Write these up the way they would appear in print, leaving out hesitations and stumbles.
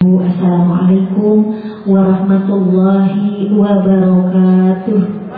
Assalamualaikum warahmatullahi wabarakatuh.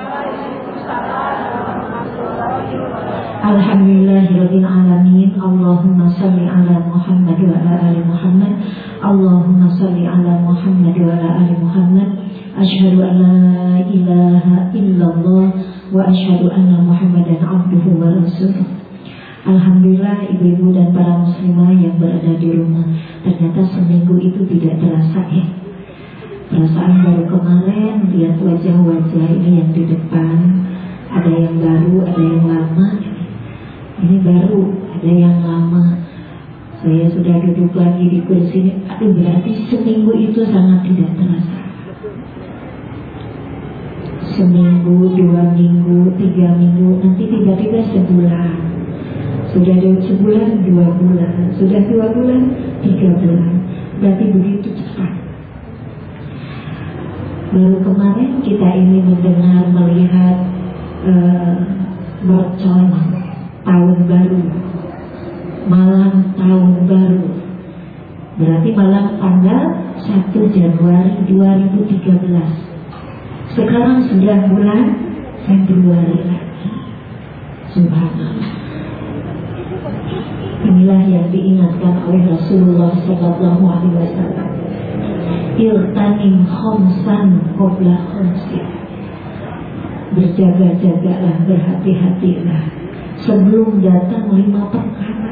Alhamdulillahirabbil alamin. Allahumma shalli ala Muhammad wa ala ali Muhammad. Allahumma shalli ala Muhammad wa ala ali Muhammad. Asyhadu an la ilaha illallah wa asyhadu anna Muhammadan abduhu wa rasuluh. Alhamdulillah ibu-ibu dan para muslimah yang berada di rumah, ternyata seminggu itu tidak terasa ya. Perasaan baru kemarin lihat wajah-wajah ini yang di depan, ada yang baru, ada yang lama. Ini baru, ada yang lama. Saya sudah duduk lagi di kursi ini. Aduh, berarti seminggu itu sangat tidak terasa. Seminggu, 2 minggu, 3 minggu, nanti tiba-tiba sebulan. Sudah ada sebulan, 2 bulan. Sudah 2 bulan, 3 bulan. Berarti begitu cepat. Baru kemarin kita ini mendengar, melihat mercon tahun baru, malam tahun baru. Berarti malam tanggal 1 Januari 2013. Sekarang sudah bulan Februari lagi. Subhanallah. Inilah yang diingatkan oleh Rasulullah SAW. Iltanim khomsan qabla khomsin. Berjaga-jagalah, berhati-hatilah sebelum datang 5 perkara.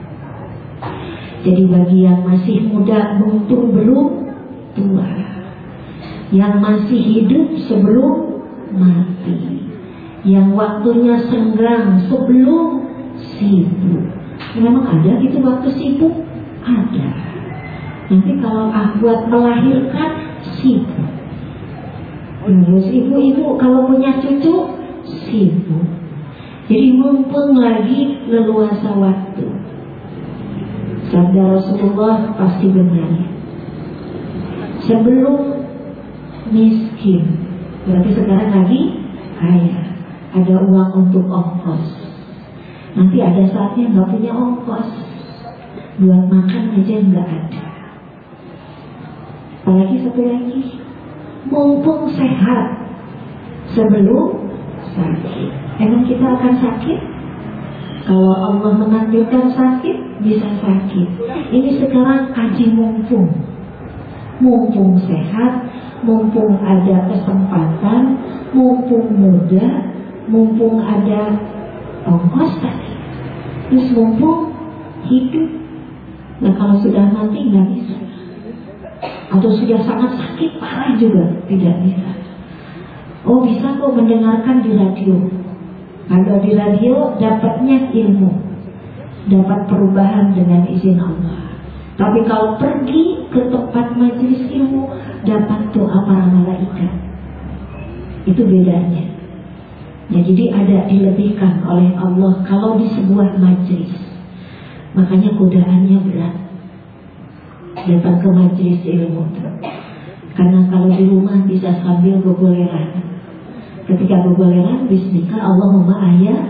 Jadi bagi yang masih muda, mumpung belum tua, yang masih hidup sebelum mati, yang waktunya senggang sebelum sibuk. Memang ada gitu waktu sibuk? Ada. Nanti kalau buat melahirkan sibuk. Terus ibu-ibu kalau punya cucu sibuk. Jadi mumpung lagi leluasa waktu. Sabda Rasulullah pasti benar. Sebelum miskin, berarti sekarang lagi kaya, ada uang untuk ongkos. Nanti ada saatnya nggak punya ongkos, buat makan aja nggak ada. Apalagi satu lagi, mumpung sehat sebelum sakit. Emang kita akan sakit? Kalau Allah menakdirkan sakit, bisa sakit. Ini sekarang kaji mumpung. Mumpung sehat, mumpung ada kesempatan, mumpung muda, mumpung ada ongkos tadi, terus mumpung hidup. Nah kalau sudah mati nggak bisa, atau sudah sangat sakit parah juga tidak bisa. Oh bisa kok mendengarkan di radio. Kalau di radio dapatnya ilmu, dapat perubahan dengan izin Allah. Tapi kalau pergi ke tempat majelis ilmu, dapat doa para malaikat. Itu bedanya. Ya, jadi ada dilebihkan oleh Allah kalau di sebuah majelis. Makanya godaannya berat datang ke majelis ilmu. Karena kalau di rumah bisa sambil gogoleran. Ketika gogoleran, bismillah Allahumma ayah,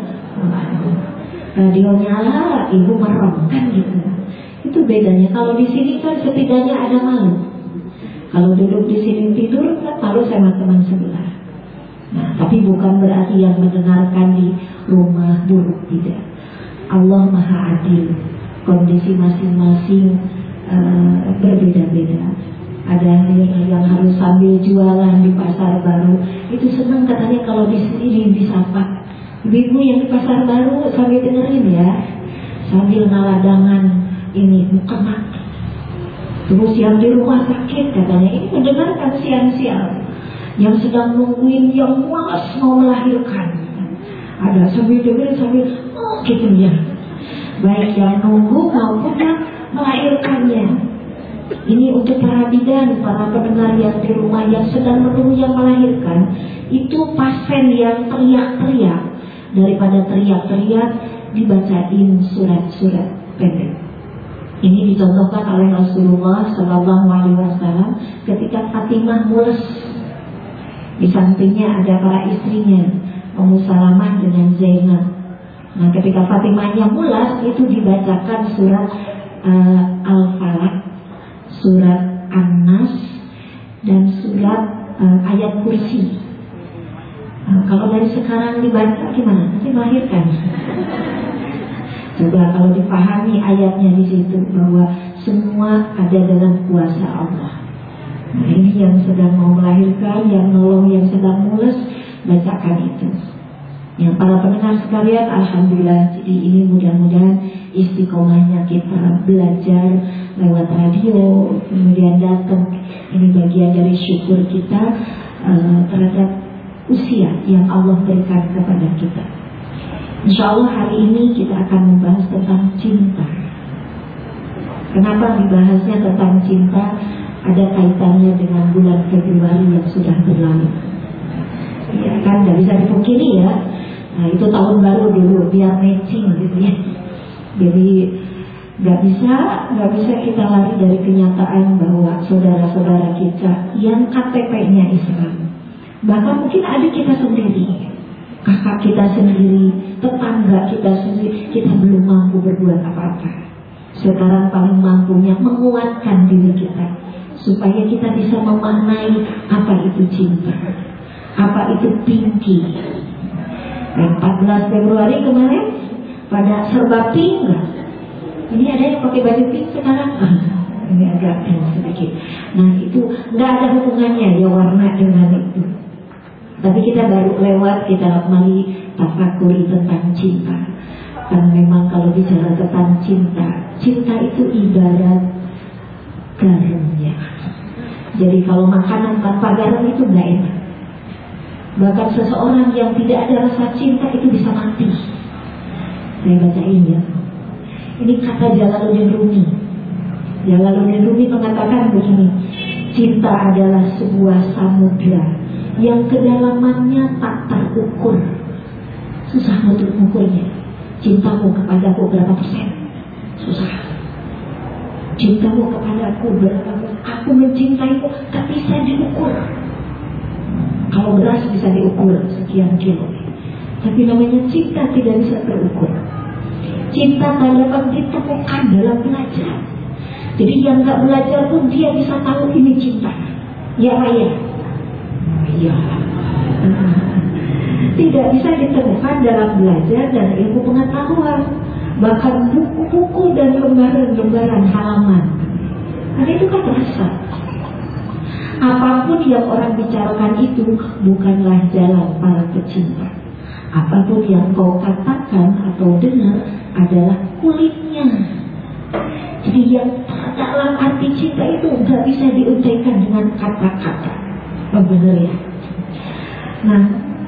radio nyala, ibu merem kan gitu. Itu bedanya. Kalau di sini kan setidaknya ada malu. Kalau duduk di sini tidur kan malu sama teman sebelah. Nah, tapi bukan berarti yang mendengarkan di rumah buruk, tidak. Allah Maha Adil. Kondisi masing-masing berbeda-beda. Ada yang harus sambil jualan di pasar baru. Itu senang katanya kalau di sini disapa. Ibu yang di pasar baru sambil dengerin ya, sambil ngaladangan ini bukan mati. Terus yang di rumah sakit katanya ini mendengarkan siang-siang. Yang sedang nungguin yang malas mau melahirkan, ada sambil dengerin sambil gitu ya. Baik yang nunggu maupun yang melahirkannya. Ini untuk para bidan, para pendengar yang di rumah yang sedang menunggu yang melahirkan. Itu pasien yang teriak-teriak, daripada teriak-teriak dibacain surat-surat pendek. Ini dicontohkan oleh Rasulullah SAW ketika Fatimah mules. Di sampingnya ada para istrinya, Ummu Salamah dengan Zainab. Nah ketika Fatimahnya mulas, itu dibacakan surat Al-Falaq, surat An-Nas dan surat ayat kursi. Kalau dari sekarang dibaca gimana? Nanti melahirkan. Coba kalau dipahami ayatnya di situ bahwa semua ada dalam kuasa Allah. Nah, ini yang sedang mau melahirkan, yang nolong, yang sedang mules, bacakan itu. Yang para pendengar sekalian, alhamdulillah. Jadi ini mudah-mudahan istiqomahnya kita belajar lewat radio, kemudian datang. Ini bagian dari syukur kita terhadap usia yang Allah berikan kepada kita. Insya Allah hari ini kita akan membahas tentang cinta. Kenapa dibahasnya tentang cinta? Ada kaitannya dengan bulan Februari yang sudah berlalu. Ya kan, gak bisa dipungkiri ya. Nah itu tahun baru dulu, biar matching gitu ya. Jadi gak bisa kita lari dari kenyataan bahwa saudara-saudara kita yang KTP-nya Islam, bahkan mungkin adik kita sendiri, kakak kita sendiri, tetangga kita sendiri, kita belum mampu berbuat apa-apa. Sekarang paling mampunya menguatkan diri kita supaya kita bisa memaknai apa itu cinta, apa itu pinky. 14 Februari kemarin pada serba pink gak? Ini ada yang pakai baju pink sekarang? Ini agak sedikit. Nah itu nggak ada hubungannya ya warna dengan itu. Tapi kita baru lewat, kita mari tafakuri tentang cinta. Dan memang kalau bicara tentang cinta, cinta itu ibarat garamnya. Jadi kalau makanan tanpa garam itu nggak enak. Bahkan seseorang yang tidak ada rasa cinta itu bisa mati. Saya bacain ya. Ini kata Jalaluddin Rumi. Jalaluddin Rumi mengatakan begini: cinta adalah sebuah samudra yang kedalamannya tak terukur. Susah untuk mengukurnya. Cintamu kepadaku berapa persen? Susah. Cintamu kepadaku berapa persen? Aku mencintaimu tak bisa diukur. Kalau beras bisa diukur sekian kilo, tapi namanya cinta tidak bisa terukur. Cinta tak dapat ditemukan dalam belajar. Jadi yang gak belajar pun dia bisa tahu ini cinta. Ya Raya. Ya. Tidak bisa ditemukan dalam belajar dan ilmu pengetahuan. Bahkan buku-buku dan lembaran-lembaran halaman. Karena itu kan rasa. Apapun yang orang bicarakan itu bukanlah jalan para pecinta. Apapun yang kau katakan atau dengar adalah kulitnya. Jadi yang dalam arti cinta itu gak bisa diuraikan dengan kata-kata. Benar ya? Nah,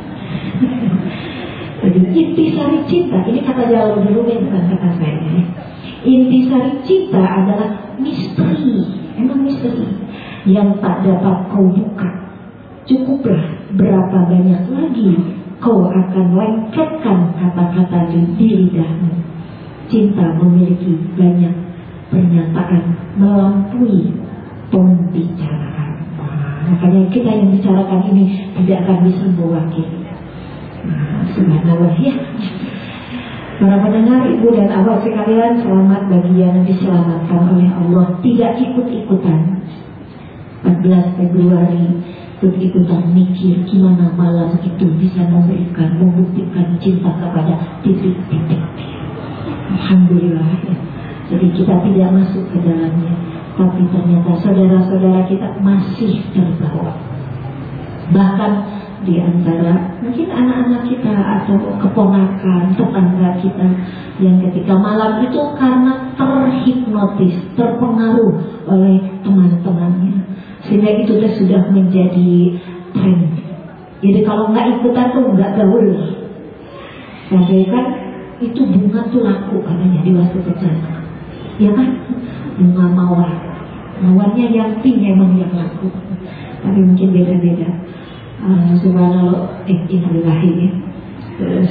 jadi intisari cinta, ini kata Jalaluddin Rumi, bukan kata saya. Intisari cinta adalah misteri, emang misteri yang tak dapat kau buka. Cukuplah berapa banyak lagi kau akan lengketkan kata-kata di lidahmu. Cinta memiliki banyak pernyataan melampaui pembicaraan. Makanya kita yang bicarakan ini tidak akan bisa mewakili. Subhanallah ya. Para pendengar, ibu dan abah sekalian, selamat bagi yang diselamatkan oleh Allah. Tidak ikut-ikutan 14 Februari ikut-ikutan mikir gimana malam itu bisa membuktikan cinta kepada titik-titik. Alhamdulillah ya. Jadi kita tidak masuk ke dalamnya, tapi ternyata saudara-saudara kita masih terbawa. Bahkan di antara mungkin anak-anak kita atau keponakan, tetangga kita yang ketika malam itu karena terhipnotis, terpengaruh oleh teman-temannya, sehingga itu sudah menjadi tren. Jadi kalau nggak ikutan tuh nggak gaul. Sampai kan itu bunga tuh laku katanya di waktu kecil, ya kan? Bunga mawar, mawarnya yang pink emang yang laku, tapi mungkin beda-beda. Subhanallah, innalillahi ya. Terus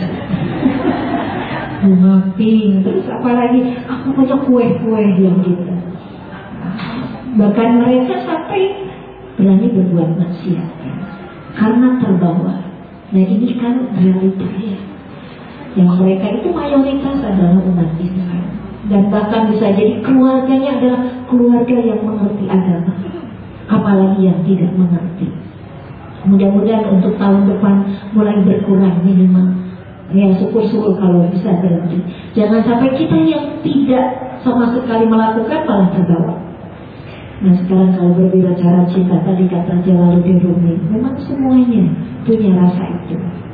bunga pink, terus apalagi aku punya kue-kue yang gitu. Bahkan mereka sampai berani berbuat maksiat karena terbawa. Nah ini kan realita ya. Yang mereka itu mayoritas adalah umat Islam, dan bahkan bisa jadi keluarganya adalah keluarga yang mengerti agama. apalagi yang tidak mengerti. Mudah-mudahan untuk tahun depan mulai berkurang minimal. Ya syukur-syukur kalau bisa berhenti. Jangan sampai kita yang tidak sama sekali melakukan malah terbawa. Nah sekarang kalau berbicara cinta, tadi kata Jalaluddin Rumi, memang semuanya punya rasa itu.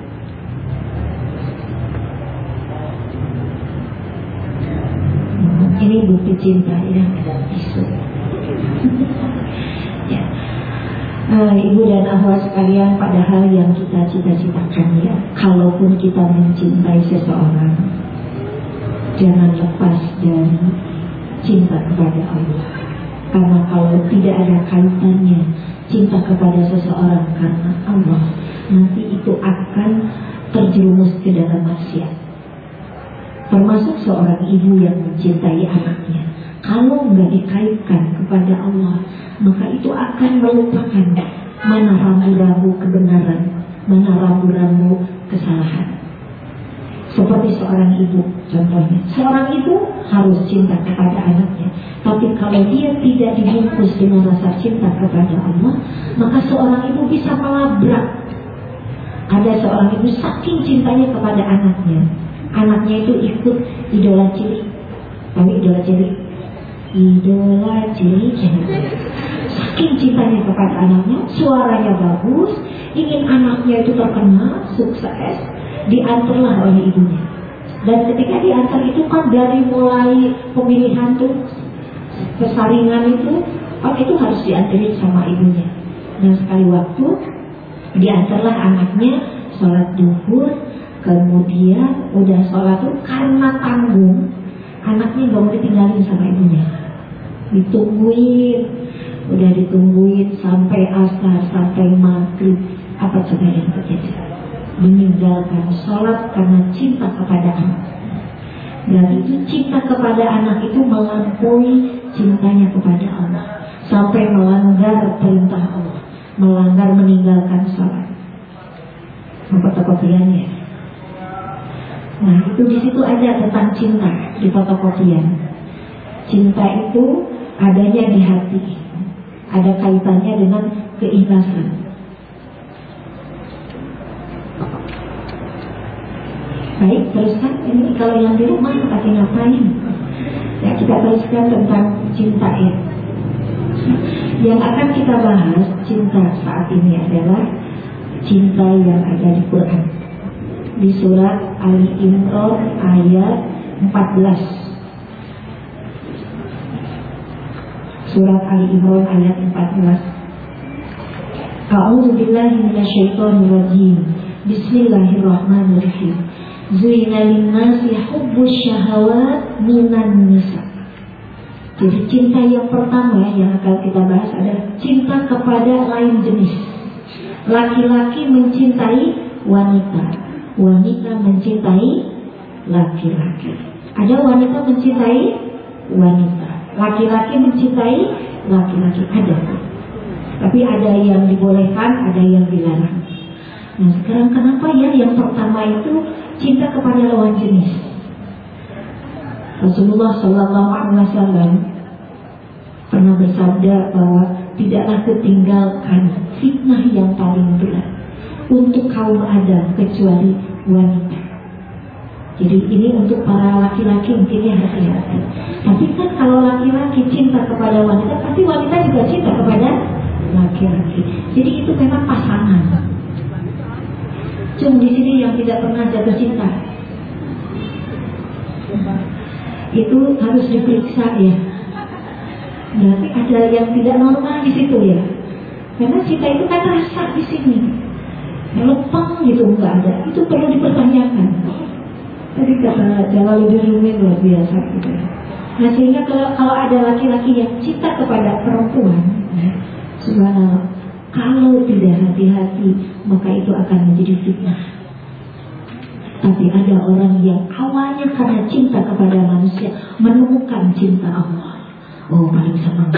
Ini bukti cinta yang ada tisu. Ya. Ibu dan akhwat sekalian, padahal yang kita cita-citakan ya, kalaupun kita mencintai seseorang, jangan lepas dari cinta kepada Allah. Karena kalau tidak ada kaitannya cinta kepada seseorang karena Allah, nanti itu akan terjerumus ke dalam maksiat. Termasuk seorang ibu yang mencintai anaknya, kalau nggak dikaitkan kepada Allah, maka itu akan melupakan mana rambu-rambu kebenaran, mana rambu-rambu kesalahan. Seperti seorang ibu contohnya, seorang ibu harus cinta kepada anaknya, tapi kalau dia tidak dibungkus dengan rasa cinta kepada Allah, maka seorang ibu bisa melabrak. Ada seorang ibu saking cintanya kepada anaknya, anaknya itu ikut idola cilik. Tahu idola cilik? Idola cilik. Saking cintanya kepada anaknya, suaranya bagus, ingin anaknya itu terkenal, sukses, diantarlah oleh ibunya. Dan ketika diantar itu kan dari mulai pemilihan tuh, pesaringan itu, kan itu harus diantarin sama ibunya. Dan sekali waktu diantarlah anaknya sholat duhur, kemudian udah sholat tuh karena tanggung, anaknya gak mau ditinggalin sama ibunya. Udah ditungguin sampai asar, sampai maghrib. Apa coba yang terjadi? Meninggalkan sholat karena cinta kepada anak. Dan itu cinta kepada anak itu melampaui cintanya kepada Allah, sampai melanggar perintah Allah, melanggar meninggalkan sholat. Fotokopiannya. Nah itu di situ ada tentang cinta di fotokopian. Cinta itu adanya di hati, ada kaitannya dengan keikhlasan. Baik, teruskan. Ini kalau yang di rumah pakai ngapain? Ya, kita teruskan tentang cinta ya. Yang akan kita bahas cinta saat ini adalah cinta yang ada di Quran, di surat Ali Imran ayat 14. Surat Ali Imran ayat 14. A'udzu billahi minasyaitonir rajim. Bismillahirrahmanirrahim. Zuina linnasi hubbus syahawat minan nisa. Jadi cinta yang pertama yang akan kita bahas adalah cinta kepada lain jenis. Laki-laki mencintai wanita, wanita mencintai laki-laki. Ada wanita mencintai wanita, laki-laki mencintai laki-laki. Ada. Tapi ada yang dibolehkan, ada yang dilarang. Nah sekarang kenapa ya yang pertama itu cinta kepada lawan jenis? Rasulullah SAW pernah bersabda bahwa tidaklah ketinggalkan fitnah yang paling berat untuk kaum Adam kecuali wanita. Jadi ini untuk para laki-laki mungkinnya hati-hati. Tapi kan kalau laki-laki cinta kepada wanita, pasti wanita juga cinta kepada laki-laki. Jadi itu memang pasangan. Cuma di sini yang tidak pernah jatuh cinta itu harus diperiksa ya. Berarti ada yang tidak normal di situ ya. Karena cinta itu kan rasa di sini. Lempeng gitu nggak ada. Itu perlu dipertanyakan. Tadi kata Jalaluddin Rumi luar biasa gitu. Nah sehingga kalau ada laki-laki yang cinta kepada perempuan, subhanallah, kalau tidak hati-hati maka itu akan menjadi fitnah. Tapi ada orang yang awalnya karena cinta kepada manusia menemukan cinta Allah. Oh paling senang.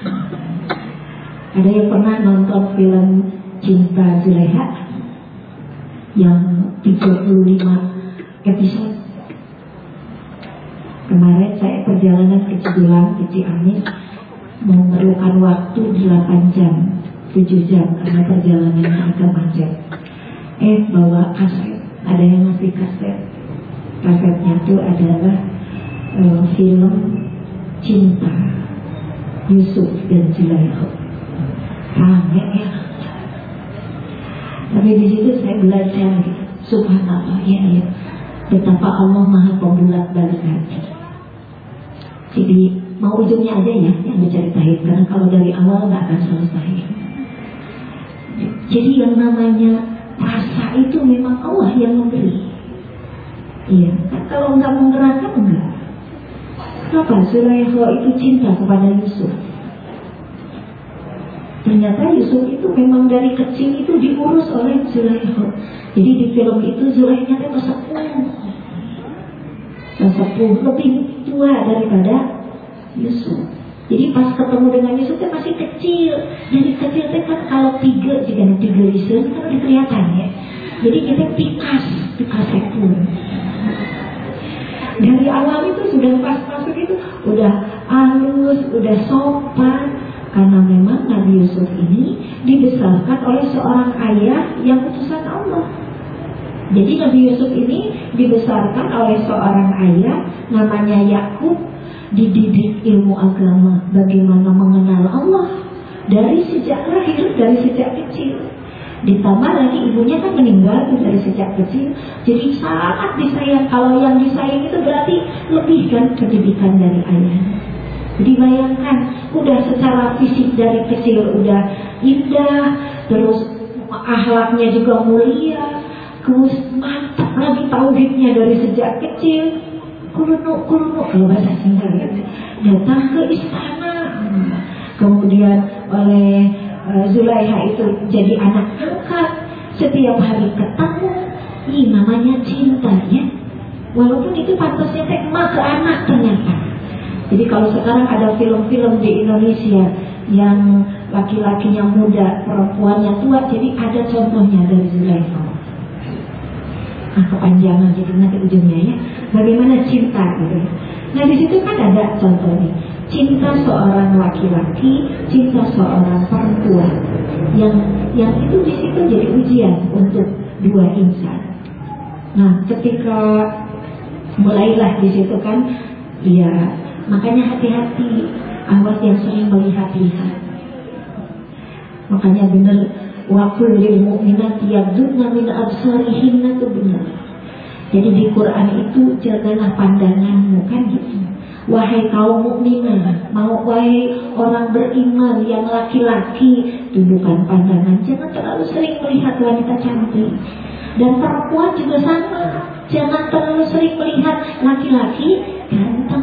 Ada yang pernah nonton film Cinta Zulekha yang 35 episode. Kemarin saya perjalanan ke Cidulang, ke Ciamis, memerlukan waktu 8 jam 7 jam karena perjalanan agak macet. Bawa kaset, ada yang ngasih kaset. Kasetnya itu adalah film cinta Yusuf dan Zulaikha. Rame ya. Tapi di situ saya belajar gitu. Subhanallah ya, betapa Allah Maha Pembulat balik hati. Jadi mau ujungnya aja ya yang diceritain, karena kalau dari awal nggak akan selesai. Jadi yang namanya rasa itu memang Allah yang memberi. Iya, kalau nggak menggerakkan enggak. Kenapa Zulaikha itu cinta kepada Yusuf? Ternyata Yusuf itu memang dari kecil itu diurus oleh Zulaikha. Jadi di film itu Zulaikha itu sesepuh lebih tua daripada Yusuf. Jadi pas ketemu dengan Yusuf itu masih kecil. Dari kecil itu kan kalau tiga Yusuf kan udah kelihatan ya. Jadi kita pikas sepuluh. Dari awal itu sudah pas masuk itu udah halus, udah sopan. Karena memang Nabi Yusuf ini dibesarkan oleh seorang ayah yang utusan Allah. Jadi Nabi Yusuf ini dibesarkan oleh seorang ayah namanya Yakub, dididik ilmu agama, bagaimana mengenal Allah dari sejak lahir, dari sejak kecil. Ditambah lagi ibunya kan meninggal dari sejak kecil, jadi sangat disayang. Kalau yang disayang itu berarti lebih kan pendidikan dari ayahnya. Jadi bayangkan, udah secara fisik dari kecil udah indah, terus akhlaknya juga mulia, terus mantap lagi tauhidnya dari sejak kecil. Kulunuk kalau bahasa Sunda ya, datang ke istana. Kemudian oleh Zulaikha itu jadi anak angkat, setiap hari ketemu. Ini namanya cinta ya. Walaupun itu pantasnya emak ke anak ternyata. Jadi kalau sekarang ada film-film di Indonesia yang laki-lakinya muda, perempuannya tua, jadi ada contohnya dari Zulaikha. Nah, kepanjangan jadi nanti ujungnya ya. Bagaimana cinta gitu. Nah di situ kan ada contohnya. Cinta seorang laki-laki, cinta seorang perempuan. Yang itu di situ jadi ujian untuk dua insan. Nah, ketika mulailah di situ kan, ya makanya hati-hati, awas yang sering melihat-lihat. Makanya benar, wa kullil mu'minati yaghdudna min absarihinna, itu benar. Jadi di Quran itu jagalah pandanganmu kan gitu. Wahai kaum mukminah, wahai orang beriman yang laki-laki, tundukkan pandangan, jangan terlalu sering melihat wanita cantik. Dan perempuan juga sama, jangan terlalu sering melihat laki-laki ganteng.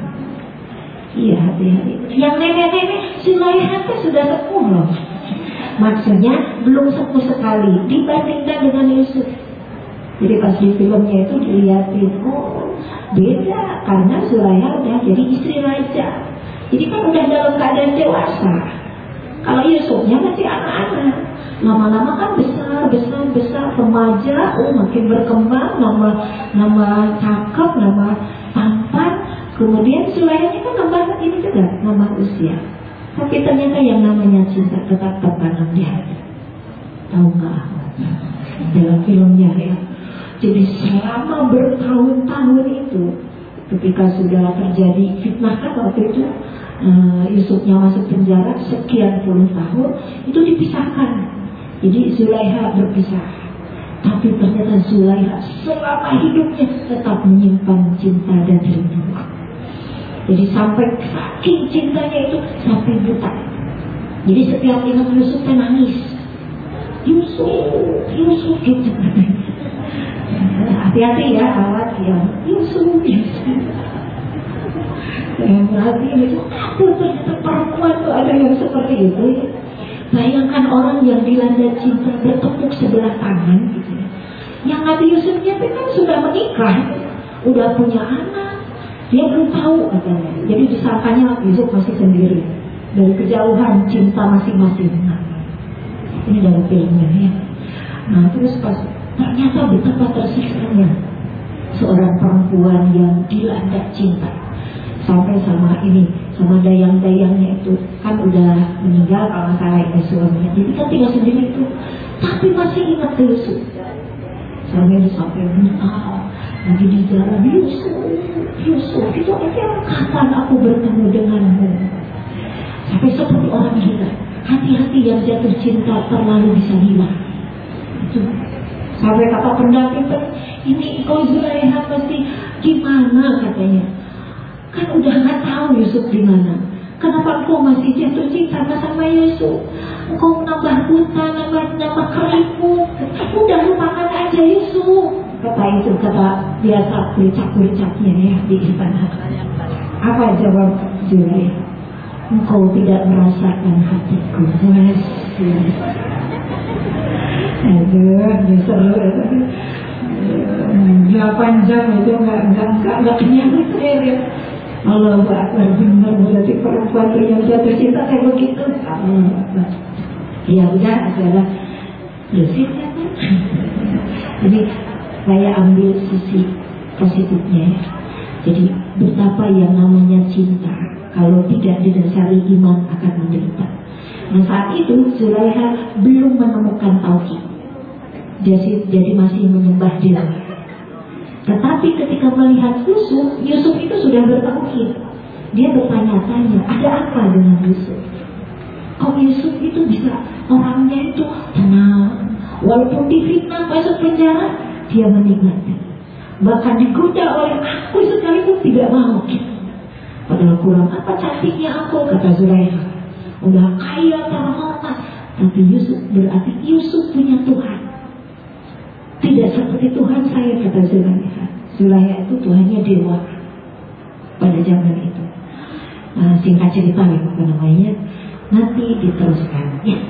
Iya, hati-hati. Yang nenek-nenek Zulaikha sudah sepuh loh. Maksudnya belum sepuh sekali dibandingkan dengan Yusuf. Jadi pas di filmnya itu dilihatin, oh beda, karena Zulaikha udah jadi istri raja. Jadi kan udah dalam keadaan dewasa. Kalau Yusufnya masih anak-anak. Lama-lama kan besar, remaja, makin berkembang, nama cakep, nama tampan. Kemudian Zulaikha kan nambah ini juga, nambah usia. Tapi ternyata yang namanya cinta tetap tertanam di hati. Tahu nggak? Dalam filmnya ya. Jadi selama bertahun-tahun itu, ketika sudah terjadi fitnah kan waktu itu, Yusufnya masuk penjara sekian puluh tahun, itu dipisahkan. Jadi Zulaikha berpisah. Tapi ternyata Zulaikha selama hidupnya tetap menyimpan cinta dan rindu. Jadi sampai saking cintanya itu sampai buta. Jadi setiap ingat Yusuf nangis. Yusuf gitu. Hati-hati ya, awas ya. Yusuf. Berarti itu ternyata perempuan tuh ada yang seperti itu ya. Bayangkan orang yang dilanda cinta bertepuk sebelah tangan gitu. Yang Nabi Yusufnya kan sudah menikah, udah punya anak, dia belum tahu katanya. Jadi disangkanya Yusuf masih sendiri. Dari kejauhan cinta masing-masing. Nah, ini dalam filmnya ya. Nah terus pas ternyata betapa tersiksanya seorang perempuan yang dilanda cinta. Sampai sama ini, sama dayang-dayangnya itu kan udah meninggal kalau nggak salah ya suaminya, jadi kan tinggal sendiri itu, tapi masih ingat Yusuf. Sampai buta lagi di jalan, Yusuf itu aja, kapan aku bertemu denganmu? Sampai seperti orang gila, hati-hati yang jatuh cinta terlalu bisa hilang. Itu sampai kata pendamping, ini kau Zulaiha pasti gimana katanya, kan udah nggak tahu Yusuf di mana. Kenapa engkau masih jatuh cinta sama Yusuf? Engkau menambah buta, nambah keriput. Udah lupakan aja Yusuf. Kata itu kata biasa bericak-bericaknya ya di istana. Apa jawab Zulaiha? Engkau tidak merasakan hatiku. Aduh, seru. 8 jam itu nggak kenyang ya. Allah Akbar, benar berarti perempuan yang jatuh cinta kayak begitu. Ya udah adalah bersih kan. Jadi saya ambil sisi positifnya ya. Jadi betapa yang namanya cinta kalau tidak didasari iman akan menderita. Nah saat itu Zulaiha belum menemukan tauhid, jadi masih menyembah dewa. Tetapi ketika melihat Yusuf itu sudah bertauhid. Dia bertanya-tanya, ada apa dengan Yusuf? Kok Yusuf itu bisa orangnya itu tenang, walaupun difitnah masuk penjara, dia menikmati. Bahkan digoda oleh aku sekalipun tidak mau. Padahal kurang apa cantiknya aku, kata Zulaiha. Udah kaya terhormat, tapi Yusuf berarti Yusuf punya Tuhan. Tidak seperti Tuhan saya, kata Zulaiha. Zulaiha itu Tuhannya dewa pada zaman itu. Singkat cerita ya, apa namanya, nanti diteruskan ya.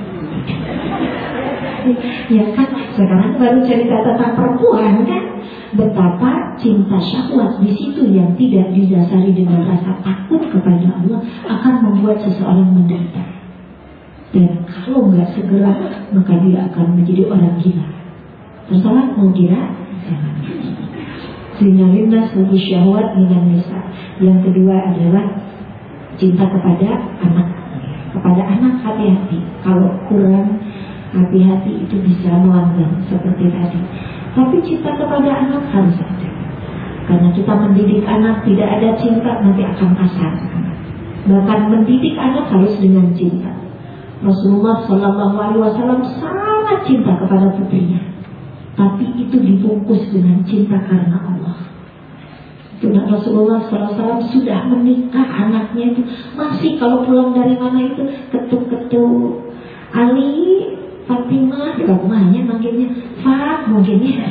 Ya kan, sekarang baru cerita tentang perempuan kan, betapa cinta syahwat di situ yang tidak didasari dengan rasa takut kepada Allah akan membuat seseorang menderita. Dan kalau nggak segera, maka dia akan menjadi orang gila. Tersalah mau gila, jangan. Zinalinna suhu syahwat minan nisa. Yang kedua adalah cinta kepada anak. Kepada anak hati-hati. Kalau kurang hati-hati itu bisa melanggar seperti tadi. Tapi cinta kepada anak harus ada. Karena kita mendidik anak tidak ada cinta nanti akan kasar. Bahkan mendidik anak harus dengan cinta. Rasulullah SAW sangat cinta kepada putrinya. Tapi itu dibungkus dengan cinta karena Allah. Sudah Rasulullah SAW sudah menikah, anaknya itu masih kalau pulang dari mana itu ketuk-ketuk Ali, Fatimah, di rumahnya manggilnya Fat mungkinnya.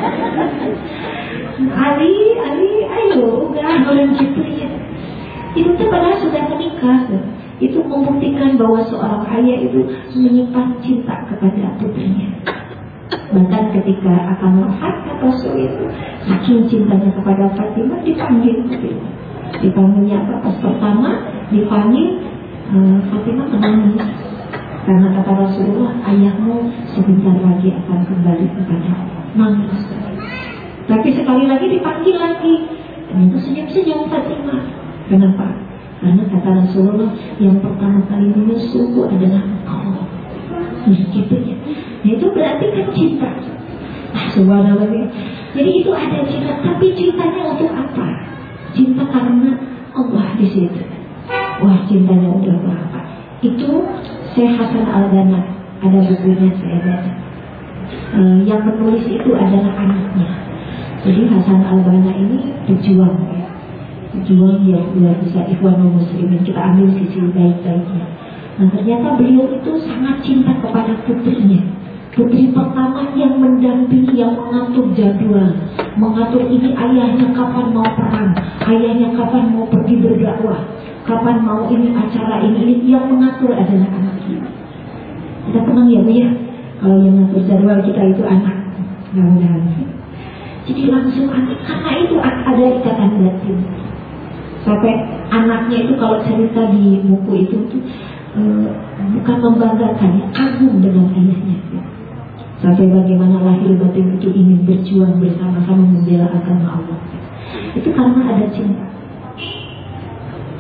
Ali, ayo, enggak boleh gitu ya. Itu tuh padahal sudah menikah. Itu membuktikan bahwa seorang ayah itu menyimpan cinta kepada putrinya. Bahkan ketika akan wafat Rasul itu saking cintanya kepada Fatimah dipanggil. Dipanggilnya apa? Pas pertama dipanggil Fatimah menangis karena kata Rasulullah, ayahmu sebentar lagi akan kembali kepada Allah. Nangis. Tapi sekali lagi dipanggil lagi, dan itu senyum-senyum Fatimah. Kenapa? Karena kata Rasulullah, yang pertama kali menyusuku adalah Allah. Gitu ya. Nah, itu berarti kan cinta. Subhanallah. Jadi itu ada cinta, tapi cintanya untuk apa? Cinta karena Allah di situ. Wah, cintanya udah berapa? Itu Syekh Hasan Al-Banna, ada bukunya saya baca. Yang menulis itu adalah anaknya. Jadi Hasan Al-Banna ini pejuang ya. Pejuang yang luar biasa, ikhwanul muslimin. Kita ambil sisi baik-baiknya. Nah, ternyata beliau itu sangat cinta kepada putrinya. Putri pertama yang mendampingi, yang mengatur jadwal, mengatur ini ayahnya kapan mau perang, ayahnya kapan mau pergi berdakwah, kapan mau ini acara ini, yang mengatur adalah anak kita. Kita tenang ya Bu ya, kalau yang mengatur jadwal kita itu anak. Mudah-mudahan. Jadi langsung anak, karena itu ada ikatan batin. Sampai anaknya itu kalau cerita di buku itu tuh bukan membanggakan, ya, kagum dengan ayahnya. Sampai bagaimana lahir batin itu ingin berjuang bersama-sama membela agama Allah. Itu karena ada cinta.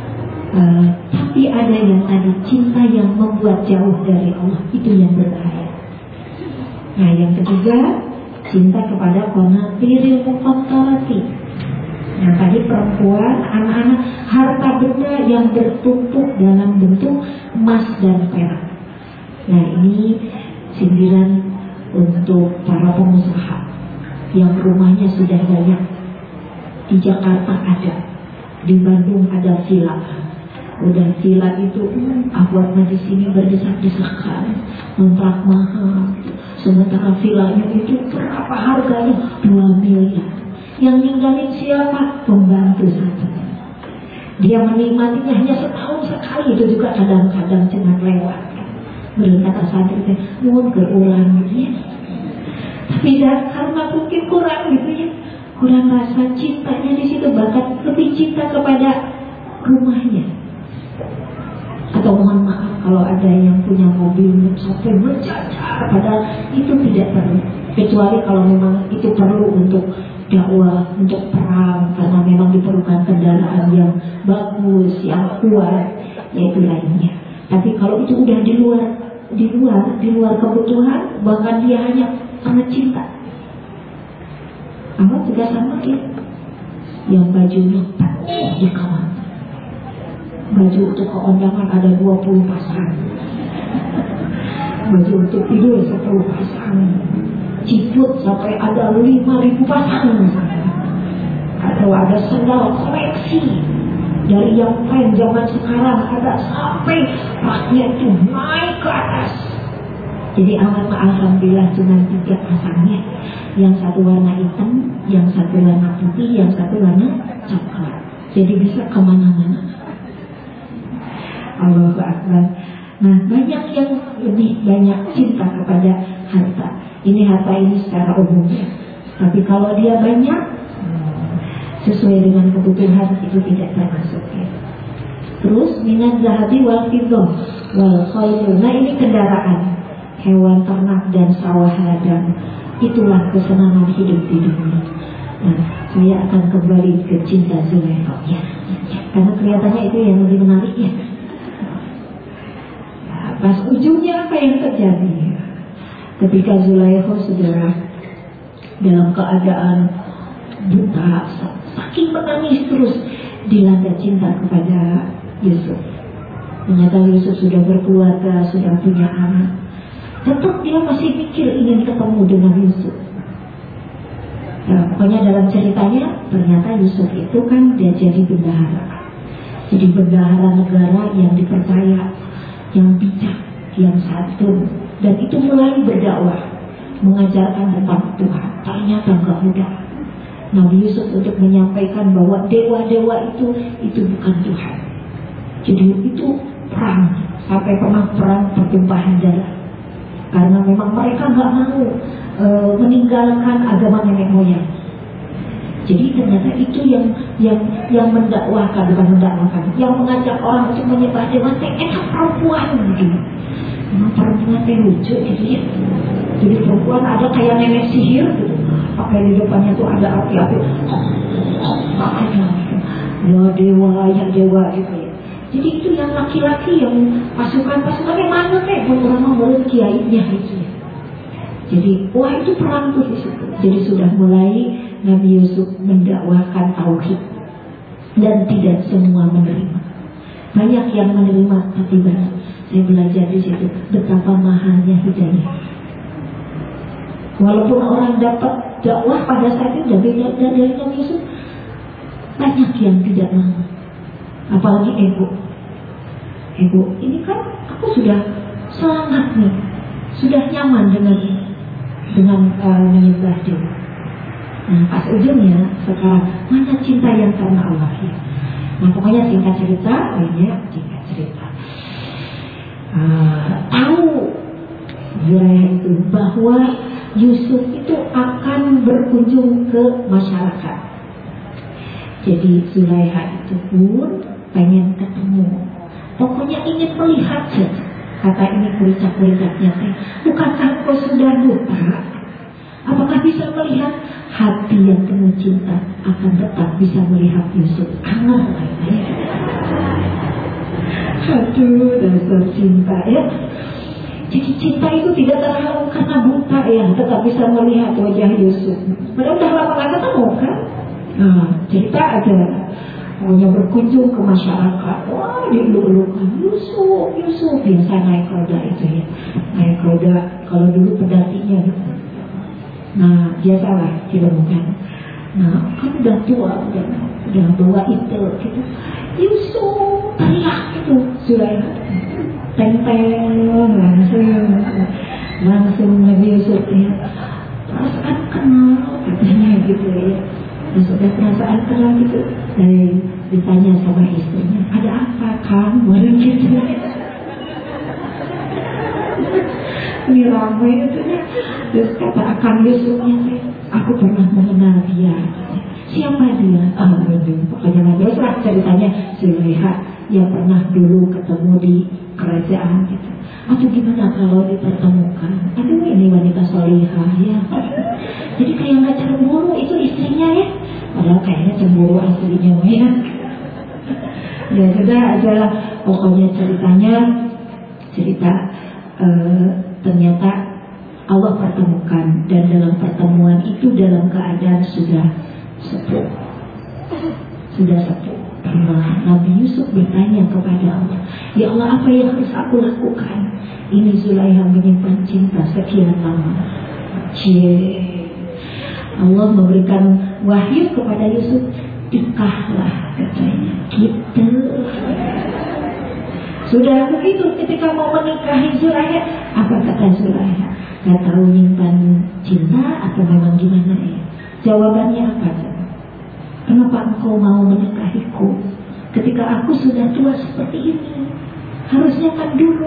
Tapi ada yang tadi, cinta yang membuat jauh dari Allah, itu yang berbahaya. Nah, yang ketiga, cinta kepada qanatiril muqattarati. Nah, tadi perempuan, anak-anak, harta benda yang bertumpuk dalam bentuk emas dan perak. Nah, ini sindiran untuk para pengusaha yang rumahnya sudah banyak. Di Jakarta ada, di Bandung ada villa. Udah villa itu, awalnya di sini berdesak-desakan, kontrak mahal. Sementara villanya itu berapa harganya? 2 miliar. Yang ninggalin siapa? Pembantu satu. Dia menikmatinya hanya setahun sekali, itu juga kadang-kadang cuma lewat. Berkata santri, mohon berulang gitu ya. Tapi karena mungkin kurang gitu ya, kurang rasa cintanya di situ, bahkan lebih cinta kepada rumahnya. Atau mohon maaf kalau ada yang punya mobil sampai berjajar, padahal itu tidak perlu. Kecuali kalau memang itu perlu untuk dakwah, untuk perang, karena memang diperlukan kendaraan yang bagus, yang kuat, yaitu lainnya. Tapi kalau itu udah di luar kebutuhan, bahkan dia hanya sangat cinta. Amat juga sama ya, yang bajunya di kamar. Baju untuk keundangan ada 20 pasang. Baju untuk tidur 10 pasang. Ciput sampai ada 5.000 pasang. Atau ada sandal koleksi. Dari yang tren zaman sekarang ada sampai raknya itu naik ke atas. Jadi alhamdulillah cuma 3 pasangnya. Yang satu warna hitam, yang satu warna putih, yang satu warna coklat. Jadi bisa kemana-mana. Allahu Akbar. Nah, banyak yang lebih banyak cinta kepada harta. Ini harta ini secara umum ya. Tapi kalau dia banyak sesuai dengan kebutuhan, itu tidak termasuk ya. Terus minat zahabi wal fiddah wal khayl. Nah, ini kendaraan, hewan ternak dan sawah ladang. Itulah kesenangan hidup di dunia. Nah, saya akan kembali ke cinta Zulaikha ya. Karena kelihatannya itu yang lebih menarik ya. Pas ujungnya apa yang terjadi? Ketika Zulaikha saudara dalam keadaan buta, saking menangis terus, dilanda cinta kepada Yusuf. Ternyata Yusuf sudah berkeluarga, sudah punya anak. Tetap dia masih pikir ingin ketemu dengan Yusuf. Ya, pokoknya dalam ceritanya ternyata Yusuf itu kan dia jadi bendahara. Jadi bendahara negara yang dipercaya, yang bijak, yang santun, dan itu mulai berdakwah, mengajarkan tentang Tuhan. Ternyata gak mudah. Nabi Yusuf untuk menyampaikan bahwa dewa-dewa itu bukan Tuhan. Jadi itu perang, sampai pernah perang pertumpahan darah. Karena memang mereka gak mau meninggalkan agama nenek moyang. Jadi ternyata itu yang mendakwahkan, bukan mendakwahkan, yang mengajak orang untuk menyembah dewa. Enak perempuan gitu. Memang perempuan lucu gitu ya. Jadi perempuan ada kayak nenek sihir gitu. Pakai di depannya tuh ada api-api. Ya dewa, ya dewa gitu ya. Jadi itu yang laki-laki, yang pasukan-pasukannya mana teh orang-orang kiainya itu ya. Jadi wah itu perang tuh di situ. Jadi sudah mulai Nabi Yusuf mendakwahkan tauhid, dan tidak semua menerima. Banyak yang menerima, tapi banyak. Saya belajar di situ betapa mahalnya hidayah. Walaupun orang dapat dakwah pada saat itu dari Nabi Yusuf, banyak yang tidak mau. Apalagi ego. Ini kan aku sudah selamat nih, sudah nyaman dengan menyembah Dewa. Nah, pas ujungnya sekarang mana cinta yang karena Allah ya. Nah, pokoknya singkat cerita, tahu Zulaikha itu bahwa Yusuf itu akan berkunjung ke masyarakat. Jadi Zulaikha itu pun pengen ketemu. Pokoknya ingin melihat saja. Kata ini kulicat-kulicatnya teh, bukankah kau sudah buta? Apakah bisa melihat? Hati yang penuh cinta akan tetap bisa melihat Yusuf. Aduh, dasar cinta ya. Jadi cinta itu tidak terhalang karena buta ya, tetap bisa melihat wajah Yusuf. Padahal udah lama gak ketemu kan. Nah, cerita ada yang berkunjung ke masyarakat, wah dieluk-elukan, Yusuf, Yusuf. Biasa naik roda itu ya, naik roda kalau dulu pedatinya gitu. Nah biasalah ditemukan. Nah kan udah tua, udah tua itu gitu. Yusuf teriak gitu, Zulaikha tempel langsung Nabi Yusuf ya, perasaan kenal katanya gitu ya. Dan sudah perasaan kenal gitu, ditanya sama istrinya, ada apa kan? Baru gitu. Ini ramai itu ya. Terus kata akan Yusufnya, aku pernah mengenal dia. Siapa dia? Pokoknya Nabi Yusuf ceritanya Zulaikha yang pernah dulu ketemu di kerajaan gitu. Atau gimana kalau dipertemukan? Aduh ini wanita solihah ya. Jadi kayak nggak cemburu itu istrinya ya. Padahal kayaknya cemburu aslinya ya. Ya sudah aja lah. Pokoknya cerita ternyata Allah pertemukan, dan dalam pertemuan itu dalam keadaan sudah sepuh. Nah, Nabi Yusuf bertanya kepada Allah, ya Allah, apa yang harus aku lakukan? Ini Zulaikha menyimpan cinta sekian lama. Allah memberikan wahyu kepada Yusuf, nikahlah katanya. Gitu. Sudah begitu ketika mau menikahi Zulaikha, apa kata Zulaikha? Gak tahu nyimpan cinta atau memang gimana ya? Jawabannya apa? Kenapa engkau mau menikahiku ketika aku sudah tua seperti ini? Harusnya kan dulu.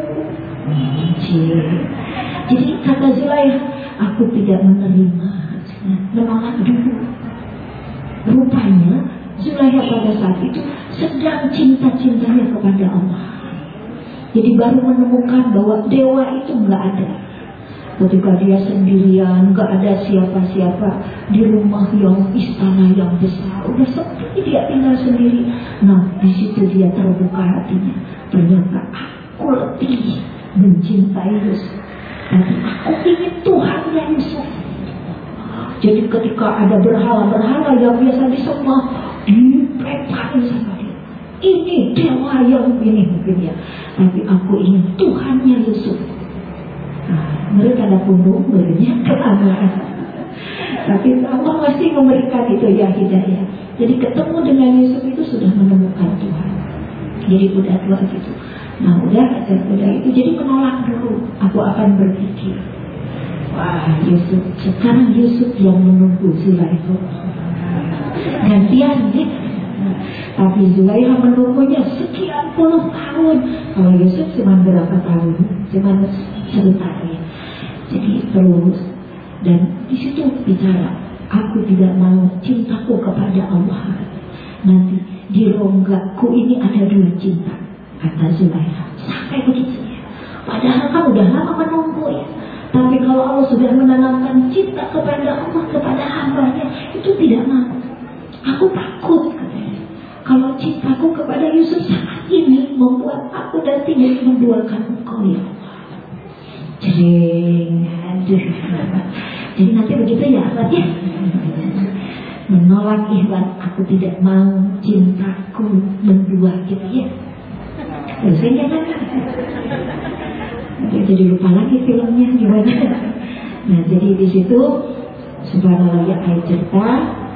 Jadi kata Zulaikha, aku tidak menerima, menolak dulu. Rupanya Zulaikha pada saat itu sedang cinta-cintanya kepada Allah. Jadi baru menemukan bahwa dewa itu nggak ada. Ketika dia sendirian, nggak ada siapa-siapa di rumah yang istana yang besar, udah sepi dia tinggal sendiri. Nah di situ dia terbuka hatinya. Ternyata aku lebih mencintai Yusuf. Tapi aku ingin Tuhannya Yusuf. Jadi ketika ada berhala-berhala yang biasa disembah, dipreparin sama dia. Ini dewa yang ini mungkin ya. Tapi aku ingin Tuhannya Yusuf. Nah, mereka ada pundung berenya keamanan. Tapi Allah masih memberikan itu ya hidayah. Jadi ketemu dengan Yusuf itu sudah menemukan Tuhan. Jadi udah tua gitu. Nah udah itu jadi menolak dulu. Aku akan berpikir, wah Yusuf, sekarang Yusuf yang menunggu Zulaikha. Gantian nih. Tapi Zulaikha menunggunya sekian puluh tahun. Kalau Yusuf cuma berapa tahun? Cuma sebentar ya. Jadi terus. Dan di situ bicara, aku tidak mau cintaku kepada Allah. Nanti di ronggakku ini ada dua cinta, kata Zulaikha. Sampai begitu ya. Padahal kan udah lama menunggu ya. Tapi kalau Allah sudah menanamkan cinta kepada Allah, kepada hambanya, itu tidak mau. Aku takut katanya. Kalau cintaku kepada Yusuf saat ini membuat aku nantinya menduakan engkau ya Allah. Aduh. Jadi nanti begitu ya ya. Menolak ikhlas, aku tidak mau cintaku mendua gitu ya. Selesai kan? Jadi lupa lagi filmnya gimana. Nah jadi di situ subhanallah ya ayat cerita.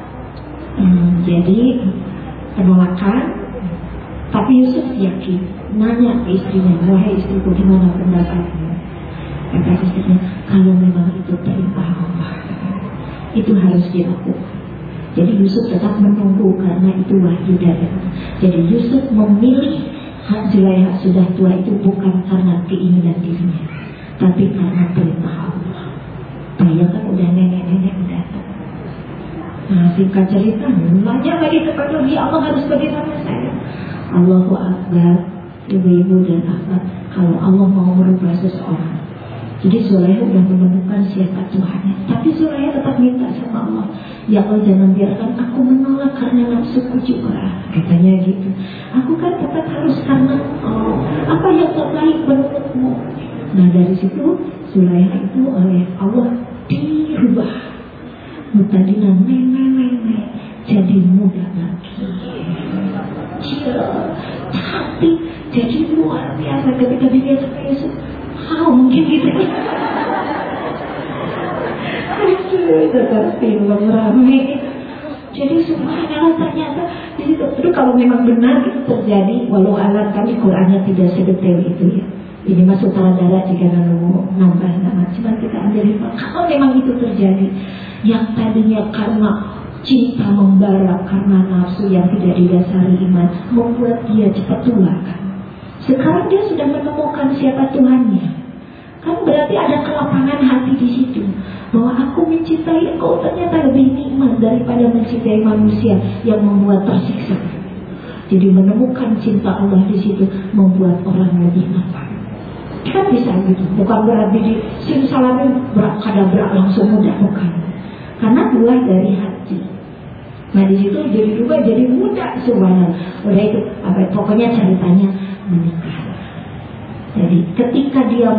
Jadi penolakan, tapi Yusuf yakin, nanya ke istrinya, wahai istriku gimana pendapatnya? Kata istrinya, kalau memang itu perintah Allah, itu harus dilakukan. Jadi Yusuf tetap menunggu karena itu wahyu dari Allah. Jadi Yusuf memilih Zulaikha sudah tua itu bukan karena keinginan dirinya, tapi karena perintah Allah. Bayangkan udah nenek-nenek udah. Nah singkat cerita, nanya lagi kepada dia, Allah harus bagaimana saya? Allahu Akbar, ibu-ibu dan akhwat, kalau Allah mau merubah seseorang. Jadi Zulaikha sudah menemukan siapa Tuhannya, tapi Zulaikha tetap minta sama Allah, Ya Allah, jangan biarkan aku menolak karena nafsuku juga, katanya gitu. Aku kan tetap harus karena apa yang terbaik menurutmu. Nah dari situ Zulaikha itu oleh Allah dirubah, mutadina nenek jadi muda lagi. Tapi jadi luar biasa ketika dia sama Yusuf. Mungkin gitu. Itu film rame. Jadi subhanallah, ternyata di situ. Itu kalau memang benar itu terjadi, walau alam kami Qurannya tidak sedetail itu ya. Ini mah sutradara jika mau nambah nama. Cuma kita ambil hikmah. Kalau memang itu terjadi, yang tadinya karena cinta membara, karena nafsu yang tidak didasari iman, membuat dia cepat tua kan. Sekarang dia sudah menemukan siapa Tuhannya. Kan berarti ada kelapangan hati di situ. Bahwa aku mencintai engkau ternyata lebih nikmat daripada mencintai manusia yang membuat tersiksa. Jadi menemukan cinta Allah di situ membuat orang lebih matang. Kan bisa gitu. Bukan berarti di simsalabim berakadabrak langsung mudah, bukan. Karena buah dari hati. Nah di situ jadi berubah jadi muda subhanallah. Udah itu pokoknya ceritanya menikah. Jadi ketika dia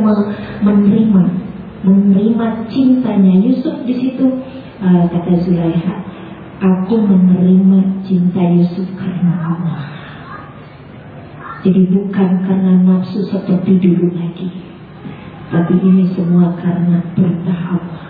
menerima cintanya Yusuf di situ, kata Zulaikha, aku menerima cinta Yusuf karena Allah. Jadi bukan karena nafsu seperti dulu lagi, tapi ini semua karena perintah Allah.